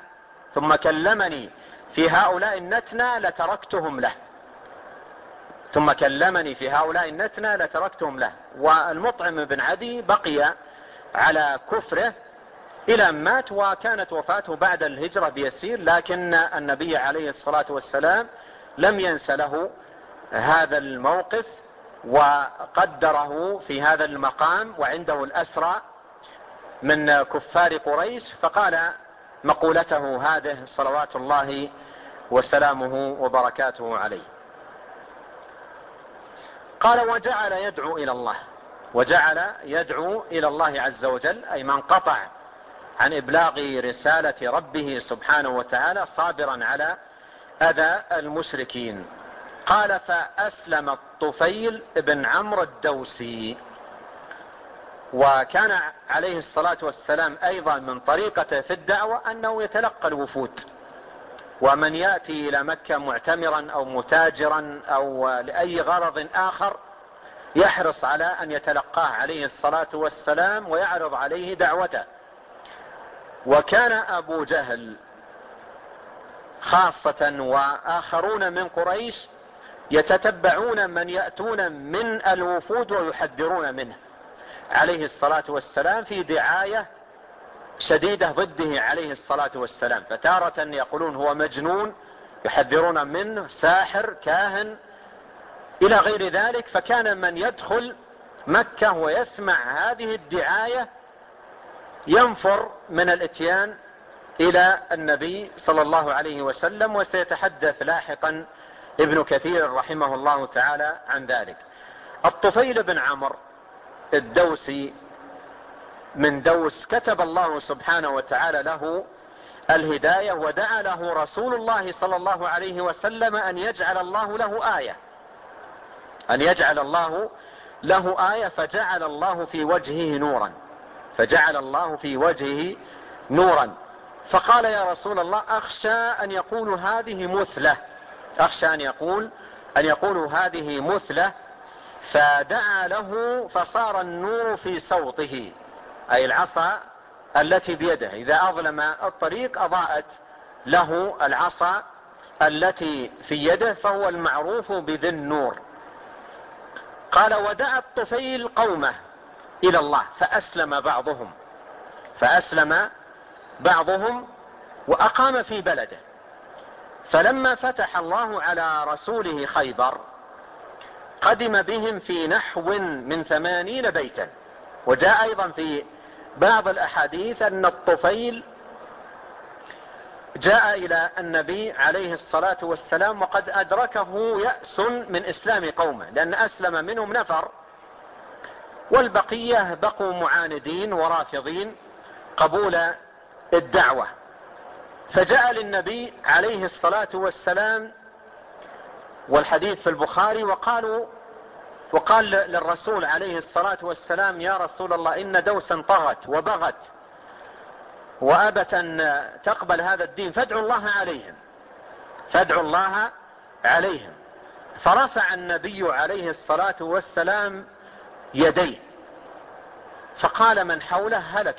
هؤلاء النتنى لتركتهم له. ثم كلمني في هؤلاء النتنى لتركتهم له. والمطعم بن عدي بقي على كفره إلى أن مات، وكانت وفاته بعد الهجرة بيسير، لكن النبي عليه الصلاة والسلام لم ينس له هذا الموقف وقدره في هذا المقام وعنده الأسرى من كفار قريش، فقال مقولته هذه صلوات الله وسلامه وبركاته عليه. قال وجعل يدعو إلى الله، وجعل يدعو إلى الله عز وجل، أي من قطع عن إبلاغ رسالة ربه سبحانه وتعالى صابرا على أذى المشركين. قال فأسلم الطفيل بن عمرو الدوسي. وكان عليه الصلاة والسلام أيضا من طريقته في الدعوة أنه يتلقى الوفود، ومن يأتي إلى مكة معتمرا أو متاجرا أو لأي غرض آخر يحرص على أن يتلقاه عليه الصلاة والسلام ويعرض عليه دعوته. وكان أبو جهل خاصة وآخرون من قريش يتتبعون من يأتون من الوفود ويحذرون منه عليه الصلاة والسلام في دعاية شديدة ضده عليه الصلاة والسلام، فتارة يقولون هو مجنون يحذرون منه، ساحر، كاهن، إلى غير ذلك. فكان من يدخل مكة ويسمع هذه الدعاية ينفر من الاتيان إلى النبي صلى الله عليه وسلم، وسيتحدث لاحقا ابن كثير رحمه الله تعالى عن ذلك. الطفيل بن عمرو الدوسي من دوس كتب الله سبحانه وتعالى له الهداية، ودعا له رسول الله صلى الله عليه وسلم أن يجعل الله له آية، أن يجعل الله له آية، فجعل الله في وجهه نورا، فجعل الله في وجهه نورا. فقال يا رسول الله أخشى أن يقول هذه مثلة، أخشى أن يقول هذه مثلة. فدعا له فصار النور في صوته، أي العصا التي بيده إذا أظلم الطريق أضاءت له العصا التي في يده، فهو المعروف بذي النور. قال ودعا الطفيل قومه إلى الله فأسلم بعضهم وأقام في بلده. فلما فتح الله على رسوله خيبر قدم بهم في نحو من 80 بيتا. وجاء أيضا في بعض الأحاديث أن الطفيل جاء إلى النبي عليه الصلاة والسلام وقد أدركه يأس من إسلام قومه، لأن أسلم منهم نفر والبقية بقوا معاندين ورافضين قبول الدعوة. فجاء للنبي عليه الصلاة والسلام، والحديث في البخاري، وقال للرسول عليه الصلاة والسلام يا رسول الله إن دوسا طغت وبغت وأبت أن تقبل هذا الدين، فادعوا الله عليهم. فرفع النبي عليه الصلاة والسلام يديه فقال من حوله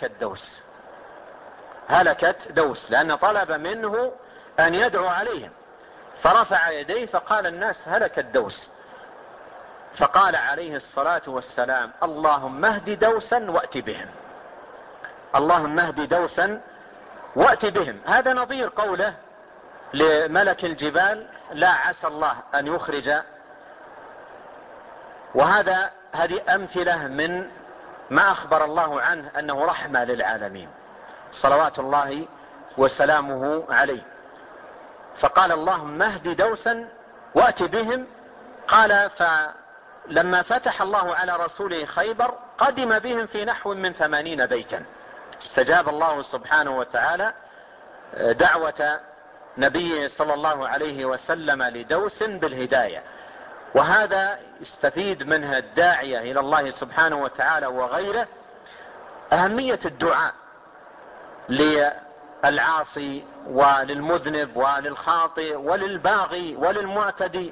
هلكت دوس، لأن طلب منه أن يدعو عليهم، فرفع يديه فقال الناس هلكت دوس. فقال عليه الصلاة والسلام اللهم اهد دوسا وأت بهم، اللهم اهد دوسا وأت بهم. هذا نظير قوله لملك الجبال لا عسى الله أن يخرج. هذه أمثلة من ما أخبر الله عنه أنه رحمة للعالمين صلوات الله وسلامه عليه. فقال اللهم اهد دوسا وأت بهم. قال فلما فتح الله على رسوله خيبر قدم بهم في نحو من 80 بيتا. استجاب الله سبحانه وتعالى دعوة نبيه صلى الله عليه وسلم لدوس بالهداية. وهذا يستفيد منها الداعية إلى الله سبحانه وتعالى وغيره أهمية الدعاء للعاصي وللمذنب وللخاطئ وللباغي وللمعتدي.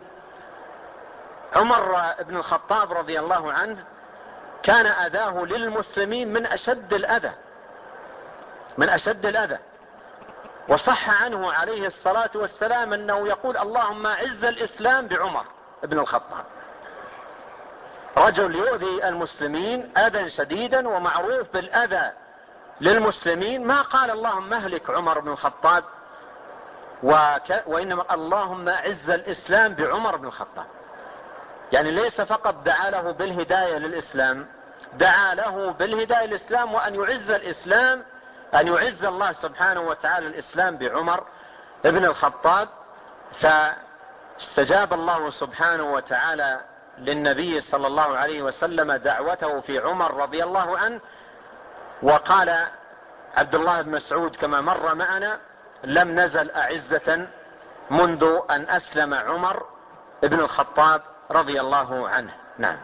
عمر بن الخطاب رضي الله عنه كان أذاه للمسلمين من أشد الأذى، وصح عنه عليه الصلاة والسلام أنه يقول اللهم أعز الإسلام بعمر بن الخطاب، رجل يؤذي المسلمين أذى شديدا ومعروف بالأذى للمسلمين، ما قال اللهم اهلك عمر بن الخطاب، وإنما اللهم أعز الإسلام بعمر بن الخطاب. يعني ليس فقط دعا له بالهداية للإسلام، دعا له بالهداية للإسلام، وأن يعز الإسلام، أن يعز الله سبحانه وتعالى الإسلام بعمر بن الخطاب. فاستجاب الله سبحانه وتعالى للنبي صلى الله عليه وسلم دعوته في عمر رضي الله عنه. وقال عبد الله بن مسعود كما مر معنا: لم نزل أعزة منذ أن أسلم عمر بن الخطاب رضي الله عنه. نعم.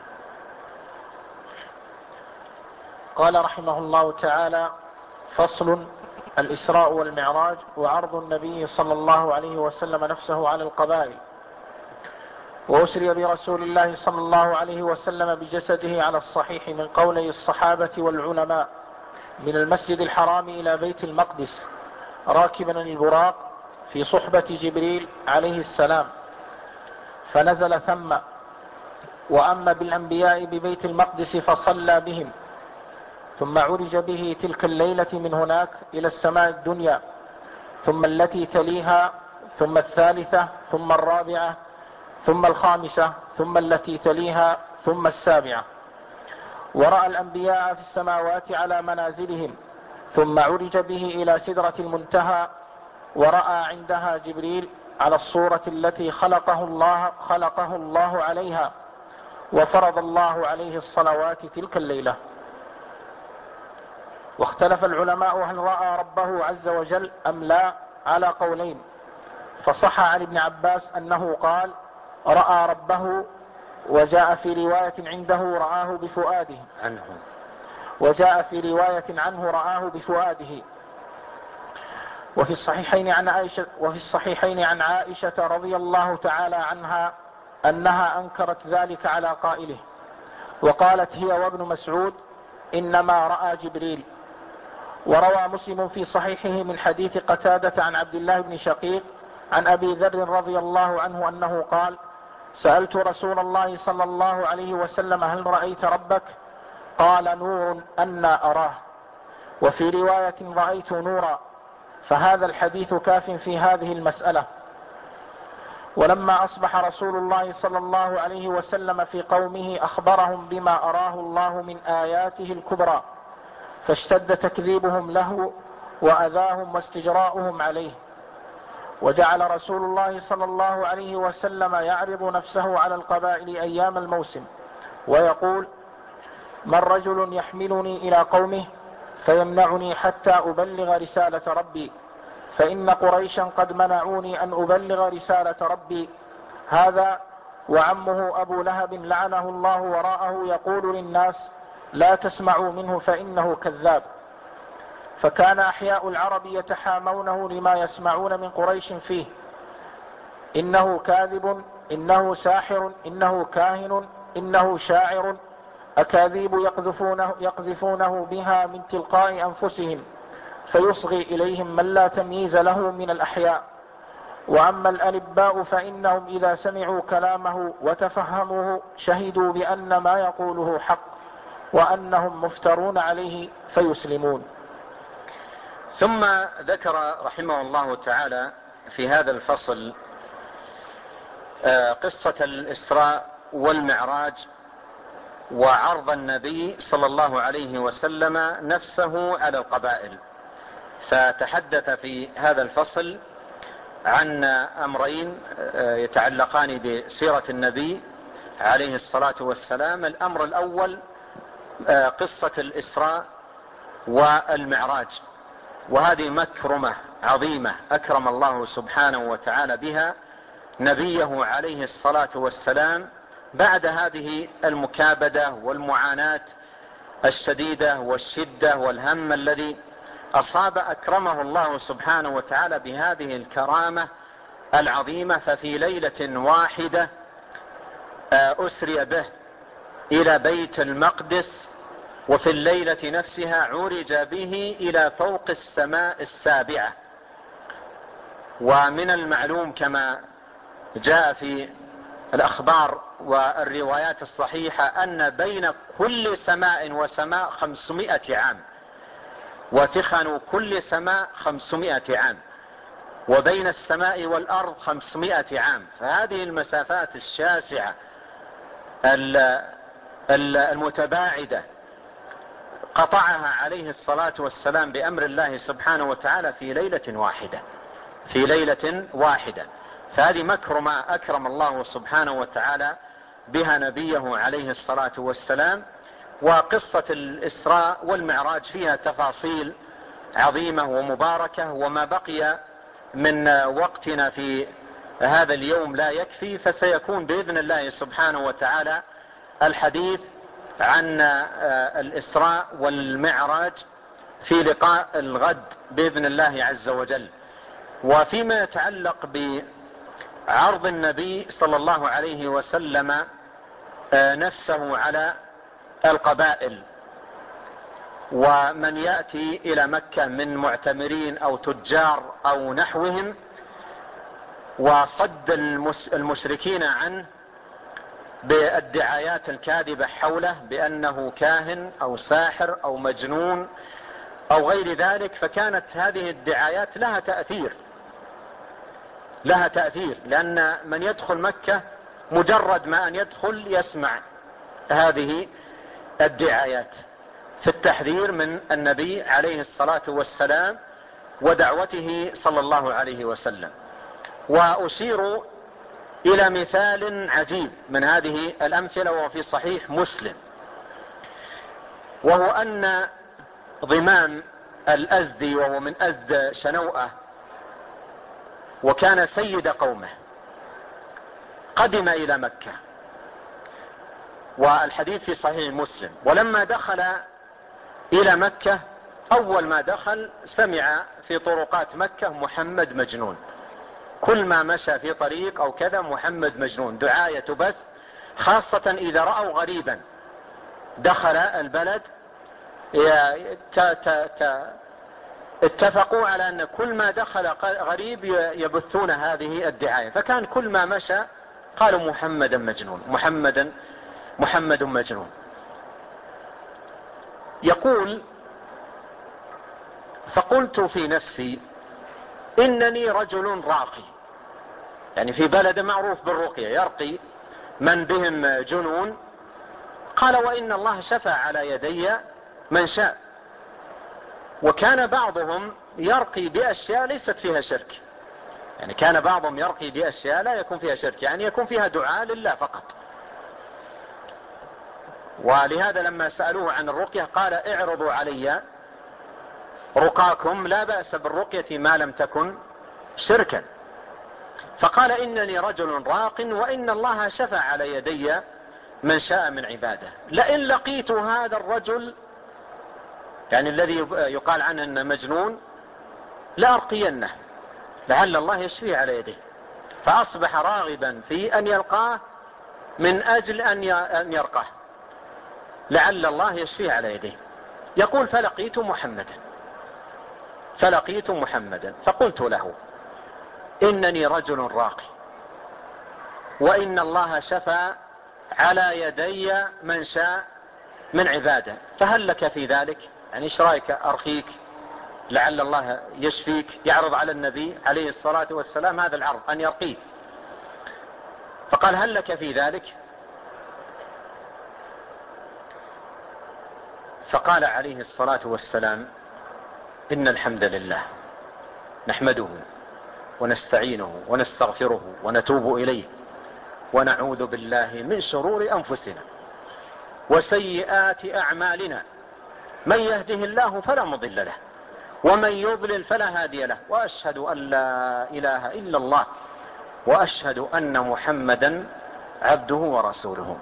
قال رحمه الله تعالى: فصل: الإسراء والمعراج وعرض النبي صلى الله عليه وسلم نفسه على القبائل. وأسري برسول الله صلى الله عليه وسلم بجسده على الصحيح من قولي الصحابة والعلماء من المسجد الحرام إلى بيت المقدس راكبا البراق في صحبة جبريل عليه السلام، فنزل ثم. وأما بالأنبياء ببيت المقدس فصلى بهم، ثم عرج به تلك الليلة من هناك إلى السماء الدنيا، ثم التي تليها، ثم الثالثة، ثم الرابعة، ثم الخامسة، ثم التي تليها، ثم السابعة. ورأى الأنبياء في السماوات على منازلهم، ثم عرج به إلى سدرة المنتهى، ورأى عندها جبريل على الصورة التي خلقه الله عليها، وفرض الله عليه الصلوات تلك الليلة. واختلف العلماء هل رأى ربه عز وجل أم لا على قولين، فصح عن ابن عباس أنه قال: رأى ربه، وجاء في رواية عنده رآه بفؤاده عنه، وجاء في رواية عنه رآه بفؤاده. وفي الصحيحين عن عائشة رضي الله تعالى عنها أنها أنكرت ذلك على قائله، وقالت هي وابن مسعود إنما رأى جبريل. وروى مسلم في صحيحه من حديث قتادة عن عبد الله بن شقيق عن أبي ذر رضي الله عنه أنه قال: سألت رسول الله صلى الله عليه وسلم هل رأيت ربك؟ قال: نور أنا أراه. وفي رواية رأيت نورا. فهذا الحديث كاف في هذه المسألة. ولما أصبح رسول الله صلى الله عليه وسلم في قومه أخبرهم بما أراه الله من آياته الكبرى، فاشتد تكذيبهم له وأذاهم واستجراؤهم عليه. وجعل رسول الله صلى الله عليه وسلم يعرض نفسه على القبائل أيام الموسم ويقول: من رجل يحملني إلى قومه فيمنعني حتى أبلغ رسالة ربي، فإن قريشا قد منعوني أن أبلغ رسالة ربي. هذا وعمه أبو لهب لعنه الله وراءه يقول للناس: لا تسمعوا منه فإنه كذاب. فكان أحياء العرب يتحامونه لما يسمعون من قريش فيه: إنه كاذب، إنه ساحر، إنه كاهن، إنه شاعر، أكاذيب يقذفونه بها من تلقاء أنفسهم، فيصغي إليهم من لا تمييز له من الأحياء. وأما الألباء فإنهم إذا سمعوا كلامه وتفهموه شهدوا بأن ما يقوله حق، وأنهم مفترون عليه فيسلمون. ثم ذكر رحمه الله تعالى في هذا الفصل قصة الإسراء والمعراج وعرض النبي صلى الله عليه وسلم نفسه على القبائل. فتحدث في هذا الفصل عن أمرين يتعلقان بسيرة النبي عليه الصلاة والسلام. الأمر الأول قصة الإسراء والمعراج، وهذه مكرمة عظيمة أكرم الله سبحانه وتعالى بها نبيه عليه الصلاة والسلام بعد هذه المكابدة والمعاناة الشديدة والشدة والهم الذي أصاب. أكرمه الله سبحانه وتعالى بهذه الكرامة العظيمة. ففي ليلة واحدة أسري به إلى بيت المقدس، وفي الليلة نفسها عرج به إلى فوق السماء السابعة. ومن المعلوم كما جاء في الأخبار والروايات الصحيحة أن بين كل سماء وسماء 500 عام، وثخن كل سماء 500 عام، وبين السماء والأرض 500 عام. فهذه المسافات الشاسعة المتباعدة قطعها عليه الصلاة والسلام بأمر الله سبحانه وتعالى في ليلة واحدة. فهذه مكرمة أكرم الله سبحانه وتعالى بها نبيه عليه الصلاة والسلام. وقصة الإسراء والمعراج فيها تفاصيل عظيمة ومباركة، وما بقي من وقتنا في هذا اليوم لا يكفي، فسيكون بإذن الله سبحانه وتعالى الحديث عن الإسراء والمعراج في لقاء الغد بإذن الله عز وجل. وفيما يتعلق بعرض النبي صلى الله عليه وسلم نفسه على القبائل ومن يأتي إلى مكة من معتمرين أو تجار أو نحوهم، وصد المشركين عنه بالدعايات الكاذبة حوله بأنه كاهن أو ساحر أو مجنون أو غير ذلك، فكانت هذه الدعايات لها تأثير، لأن من يدخل مكة مجرد ما أن يدخل يسمع هذه الدعايات في التحذير من النبي عليه الصلاة والسلام ودعوته صلى الله عليه وسلم. وأشير إلى مثال عجيب من هذه الأمثلة وهو في صحيح مسلم، وهو أن ضمام الأزدي، وهو من أزد شنوءة وكان سيد قومه، قدم إلى مكة، والحديث في صحيح مسلم. ولما دخل إلى مكة أول ما دخل سمع في طرقات مكة محمد مجنون، كل ما مشى في طريق أو كذا محمد مجنون، دعاية تبث، خاصة إذا رأوا غريبا دخل البلد اتفقوا على أن كل ما دخل غريب يبثون هذه الدعاية، فكان كل ما مشى قالوا محمد مجنون، محمد مجنون. يقول: فقلت في نفسي إنني رجل راقي، يعني في بلد معروف بالرقية، يرقي من بهم جنون. قال: وإن الله شفى على يدي من شاء. وكان بعضهم يرقي بأشياء ليست فيها شرك، يعني كان بعضهم يرقي بأشياء لا يكون فيها شرك، يعني يكون فيها دعاء لله فقط. ولهذا لما سألوه عن الرقية قال: اعرضوا علي رقاكم، لا بأس بالرقية ما لم تكن شركا. فقال: إنني رجل راق وإن الله شفى على يدي من شاء من عباده، لئن لقيت هذا الرجل، يعني الذي يقال عنه أنه مجنون، لأرقينه لعل الله يشفيه على يديه. فأصبح راغبا في أن يلقاه من أجل أن يرقاه لعل الله يشفيه على يديه. يقول: فلقيت محمدا فقلت له: إنني رجل راقي وإن الله شفى على يدي من شاء من عباده، فهل لك في ذلك؟ يعني ايش رايك أرقيك لعل الله يشفيك؟ يعرض على النبي عليه الصلاة والسلام هذا العرض أن يرقيه. فقال: هل لك في ذلك؟ فقال عليه الصلاة والسلام: إن الحمد لله نحمده ونستعينه ونستغفره ونتوب إليه ونعوذ بالله من شرور أنفسنا وسيئات أعمالنا، من يهده الله فلا مضل له ومن يضلل فلا هادي له، وأشهد أن لا إله إلا الله وأشهد أن محمدا عبده ورسوله.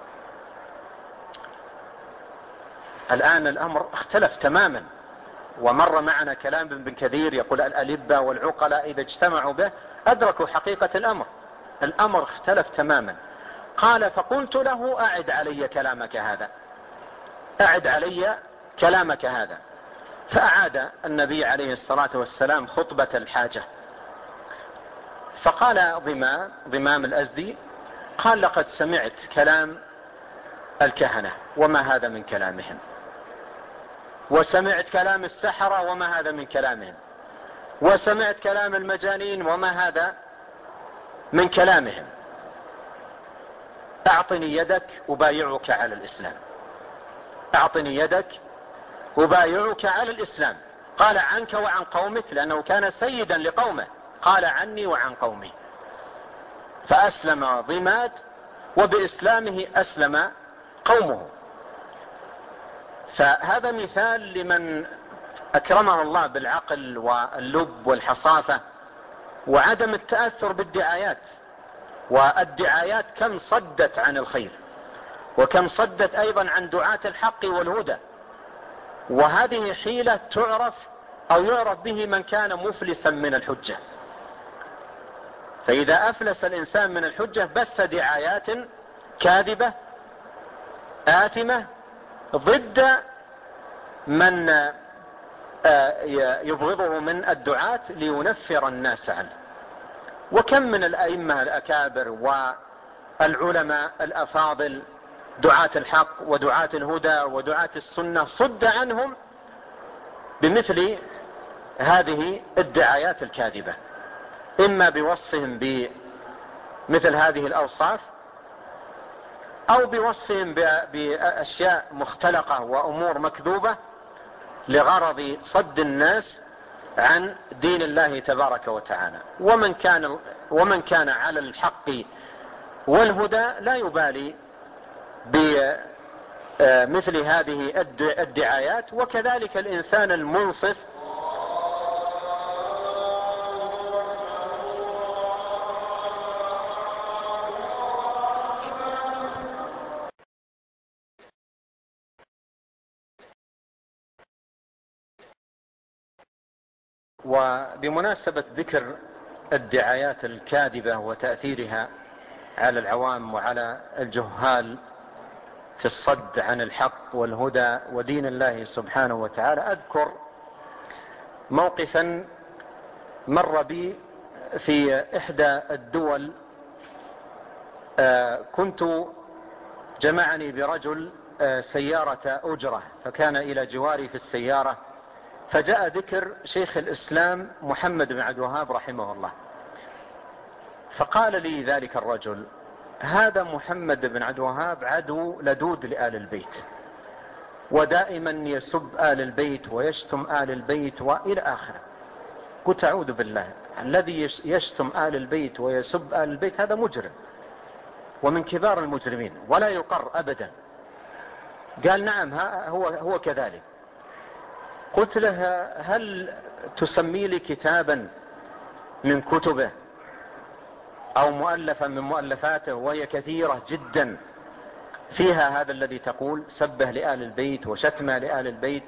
الآن الأمر اختلف تماما، ومر معنا كلام ابن كثير يقول: الألبة والعقلاء إذا اجتمعوا به أدركوا حقيقة الأمر اختلف تماما. قال: فقلت له: أعد علي كلامك هذا. فأعاد النبي عليه الصلاة والسلام خطبة الحاجة. فقال ضمام الأزدي: قال لقد سمعت كلام الكهنة وما هذا من كلامهم، وسمعت كلام السحرة وما هذا من كلامهم، وسمعت كلام المجانين وما هذا من كلامهم، اعطني يدك أبايعك على الإسلام، اعطني يدك أبايعك على الإسلام. قال عنك وعن قومك، لأنه كان سيدا لقومه، قال عني وعن قومي. فأسلم ضماد، وبإسلامه أسلم قومه. فهذا مثال لمن أكرمه الله بالعقل واللب والحصافة وعدم التأثر بالدعايات. والدعايات كم صدت عن الخير، وكم صدت أيضا عن دعاة الحق والهدى. وهذه حيلة تعرف أو يعرف به من كان مفلسا من الحجة. فإذا أفلس الإنسان من الحجة بث دعايات كاذبة آثمة ضد من يبغضه من الدعاة لينفر الناس عنه. وكم من الأئمة الأكابر والعلماء الأفاضل دعاة الحق ودعاة الهدى ودعاة السنة صد عنهم بمثل هذه الدعايات الكاذبة، إما بوصفهم بمثل هذه الأوصاف، أو بوصفهم بأشياء مختلقة وأمور مكذوبة لغرض صد الناس عن دين الله تبارك وتعالى. ومن كان على الحق والهدى لا يبالي بمثل هذه الدعايات. وكذلك الإنسان المنصف وبمناسبة ذكر الدعايات الكاذبة وتأثيرها على العوام وعلى الجهال في الصد عن الحق والهدى ودين الله سبحانه وتعالى، أذكر موقفا مر بي في إحدى الدول. كنت جمعني برجل سيارة أجرة، فكان إلى جواري في السيارة، فجاء ذكر شيخ الإسلام محمد بن عبد الوهاب رحمه الله. فقال لي ذلك الرجل: هذا محمد بن عبد الوهاب عدو لدود لآل البيت، ودائما يسب آل البيت ويشتم آل البيت وإلى آخره. قلت: أعوذ بالله، الذي يشتم آل البيت ويسب آل البيت هذا مجرم ومن كبار المجرمين ولا يقر أبدا. قال: نعم هو كذلك. قلت له: هل تسمي لي كتابا من كتبه أو مؤلفا من مؤلفاته، وهي كثيرة جدا، فيها هذا الذي تقول سبه لآل البيت وشتمه لآل البيت؟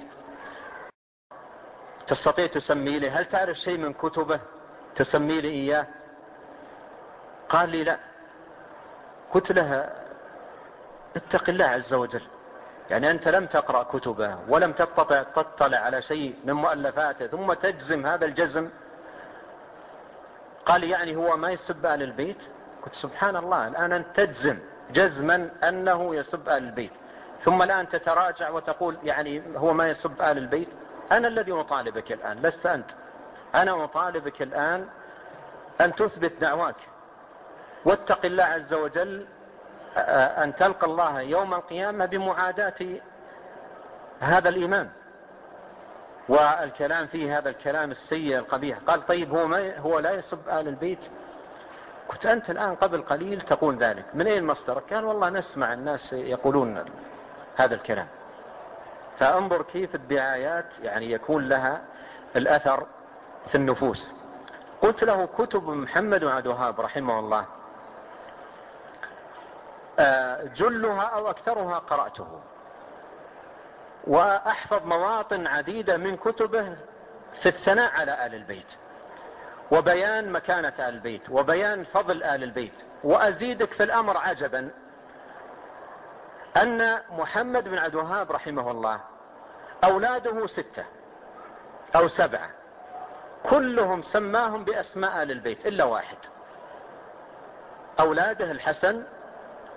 تستطيع تسمي لي؟ هل تعرف شيء من كتبه تسمي لي إياه؟ قال لي: لا. قلت له: اتق الله عز وجل، يعني أنت لم تقرأ كتبه ولم تطلع على شيء من مؤلفاته ثم تجزم هذا الجزم؟ قال: يعني هو ما يسب آل البيت؟ قلت: سبحان الله، الآن أنت تجزم جزما أنه يسب آل البيت، ثم الآن تتراجع وتقول يعني هو ما يسب آل البيت. أنا الذي أطالبك الآن، لست أنت. أنا أطالبك الآن أن تثبت دعواك، واتق الله عز وجل أن تلقى الله يوم القيامة بمعاداة هذا الإمام والكلام فيه هذا الكلام السيء القبيح. قال: طيب هو لا يسب آل البيت؟ كنت أنت الآن قبل قليل تقول ذلك، من أين مصدرك؟ قال: والله نسمع الناس يقولون هذا الكلام. فانظر كيف الدعايات يعني يكون لها الأثر في النفوس. قلت له: كتب محمد بن عبد الوهاب رحمه الله جلها أو أكثرها قرأته، وأحفظ مواطن عديدة من كتبه في الثناء على آل البيت وبيان مكانة آل البيت وبيان فضل آل البيت. وأزيدك في الأمر عجبا أن محمد بن عبد الوهاب رحمه الله أولاده 6 أو 7، كلهم سماهم بأسماء آل البيت إلا واحد. أولاده الحسن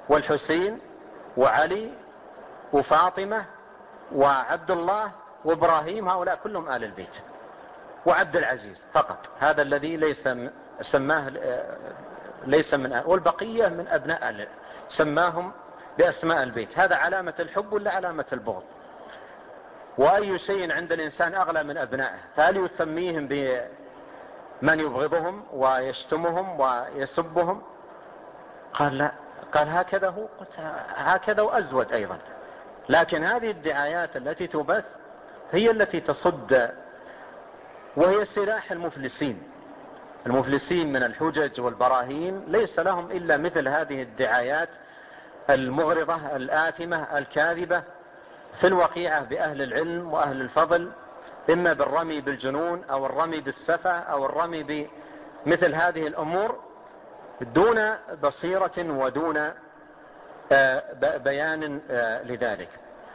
والحسين وعلي وفاطمة وعبد الله وإبراهيم، هؤلاء كلهم آل البيت، وعبد العزيز فقط، هذا الذي ليس من والبقية من أبناء سماهم بأسماء البيت. هذا علامة الحب ولا علامة البغض؟ وأي شيء عند الإنسان أغلى من أبنائه؟ فهل يسميهم بمن يبغضهم ويشتمهم ويسبهم؟ قال لا، قال هكذا هو، قلت هكذا وأزود أيضا. لكن هذه الدعايات التي تبث هي التي تصد، وهي سلاح المفلسين من الحجج والبراهين، ليس لهم إلا مثل هذه الدعايات المغرضة الآثمة الكاذبة في الوقيعة بأهل العلم وأهل الفضل، إما بالرمي بالجنون أو الرمي بالسفة أو الرمي بمثل هذه الأمور دون بصيرة ودون بيان لذلك.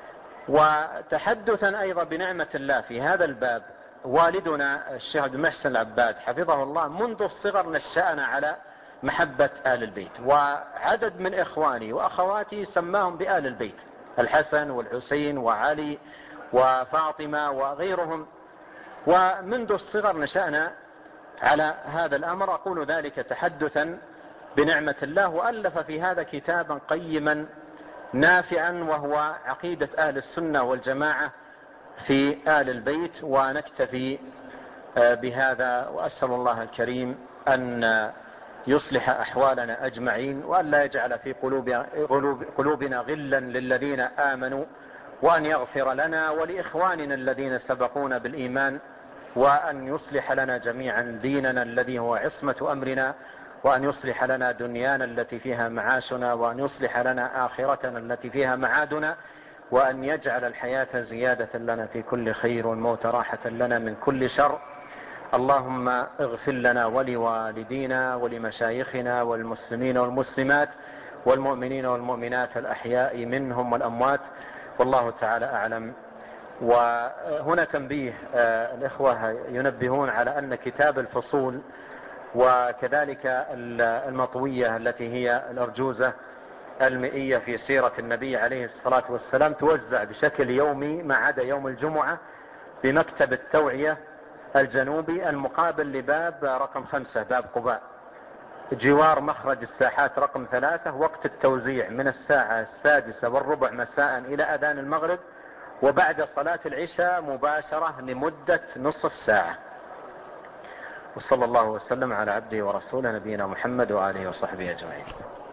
وتحدثا أيضا بنعمة الله في هذا الباب، والدنا الشيخ عبد المحسن العباد حفظه الله منذ الصغر نشأنا على محبة آل البيت، وعدد من إخواني وأخواتي سماهم بآل البيت، الحسن والحسين وعلي وفاطمة وغيرهم، ومنذ الصغر نشأنا على هذا الأمر. أقول ذلك تحدثا بنعمة الله. وألف في هذا كتابا قيما نافعا، وهو عقيدة أهل السنة والجماعة في آل البيت. ونكتفي بهذا، وأسأل الله الكريم أن يصلح أحوالنا أجمعين، وأن لا يجعل في قلوبنا غلا للذين آمنوا، وأن يغفر لنا ولإخواننا الذين سبقونا بالإيمان، وأن يصلح لنا جميعا ديننا الذي هو عصمة أمرنا، وأن يصلح لنا دنيانا التي فيها معاشنا، وأن يصلح لنا آخرتنا التي فيها معادنا، وأن يجعل الحياة زيادة لنا في كل خير والموت راحة لنا من كل شر. اللهم اغفر لنا ولوالدينا ولمشايخنا والمسلمين والمسلمات والمؤمنين والمؤمنات الأحياء منهم والأموات، والله تعالى أعلم. وهنا تنبيه، الإخوة ينبهون على أن كتاب الفصول وكذلك المطوية التي هي الأرجوزة المئية في سيرة النبي عليه الصلاة والسلام توزع بشكل يومي ما عدا يوم الجمعة بمكتب التوعية الجنوبي المقابل لباب رقم 5 باب قباء، جوار مخرج الساحات رقم 3. وقت التوزيع من الساعة 6:15 مساء إلى أذان المغرب، وبعد صلاة العشاء مباشرة لمدة نصف ساعة. وصلى الله وسلم على عبده ورسوله نبينا محمد وآله وصحبه أجمعين.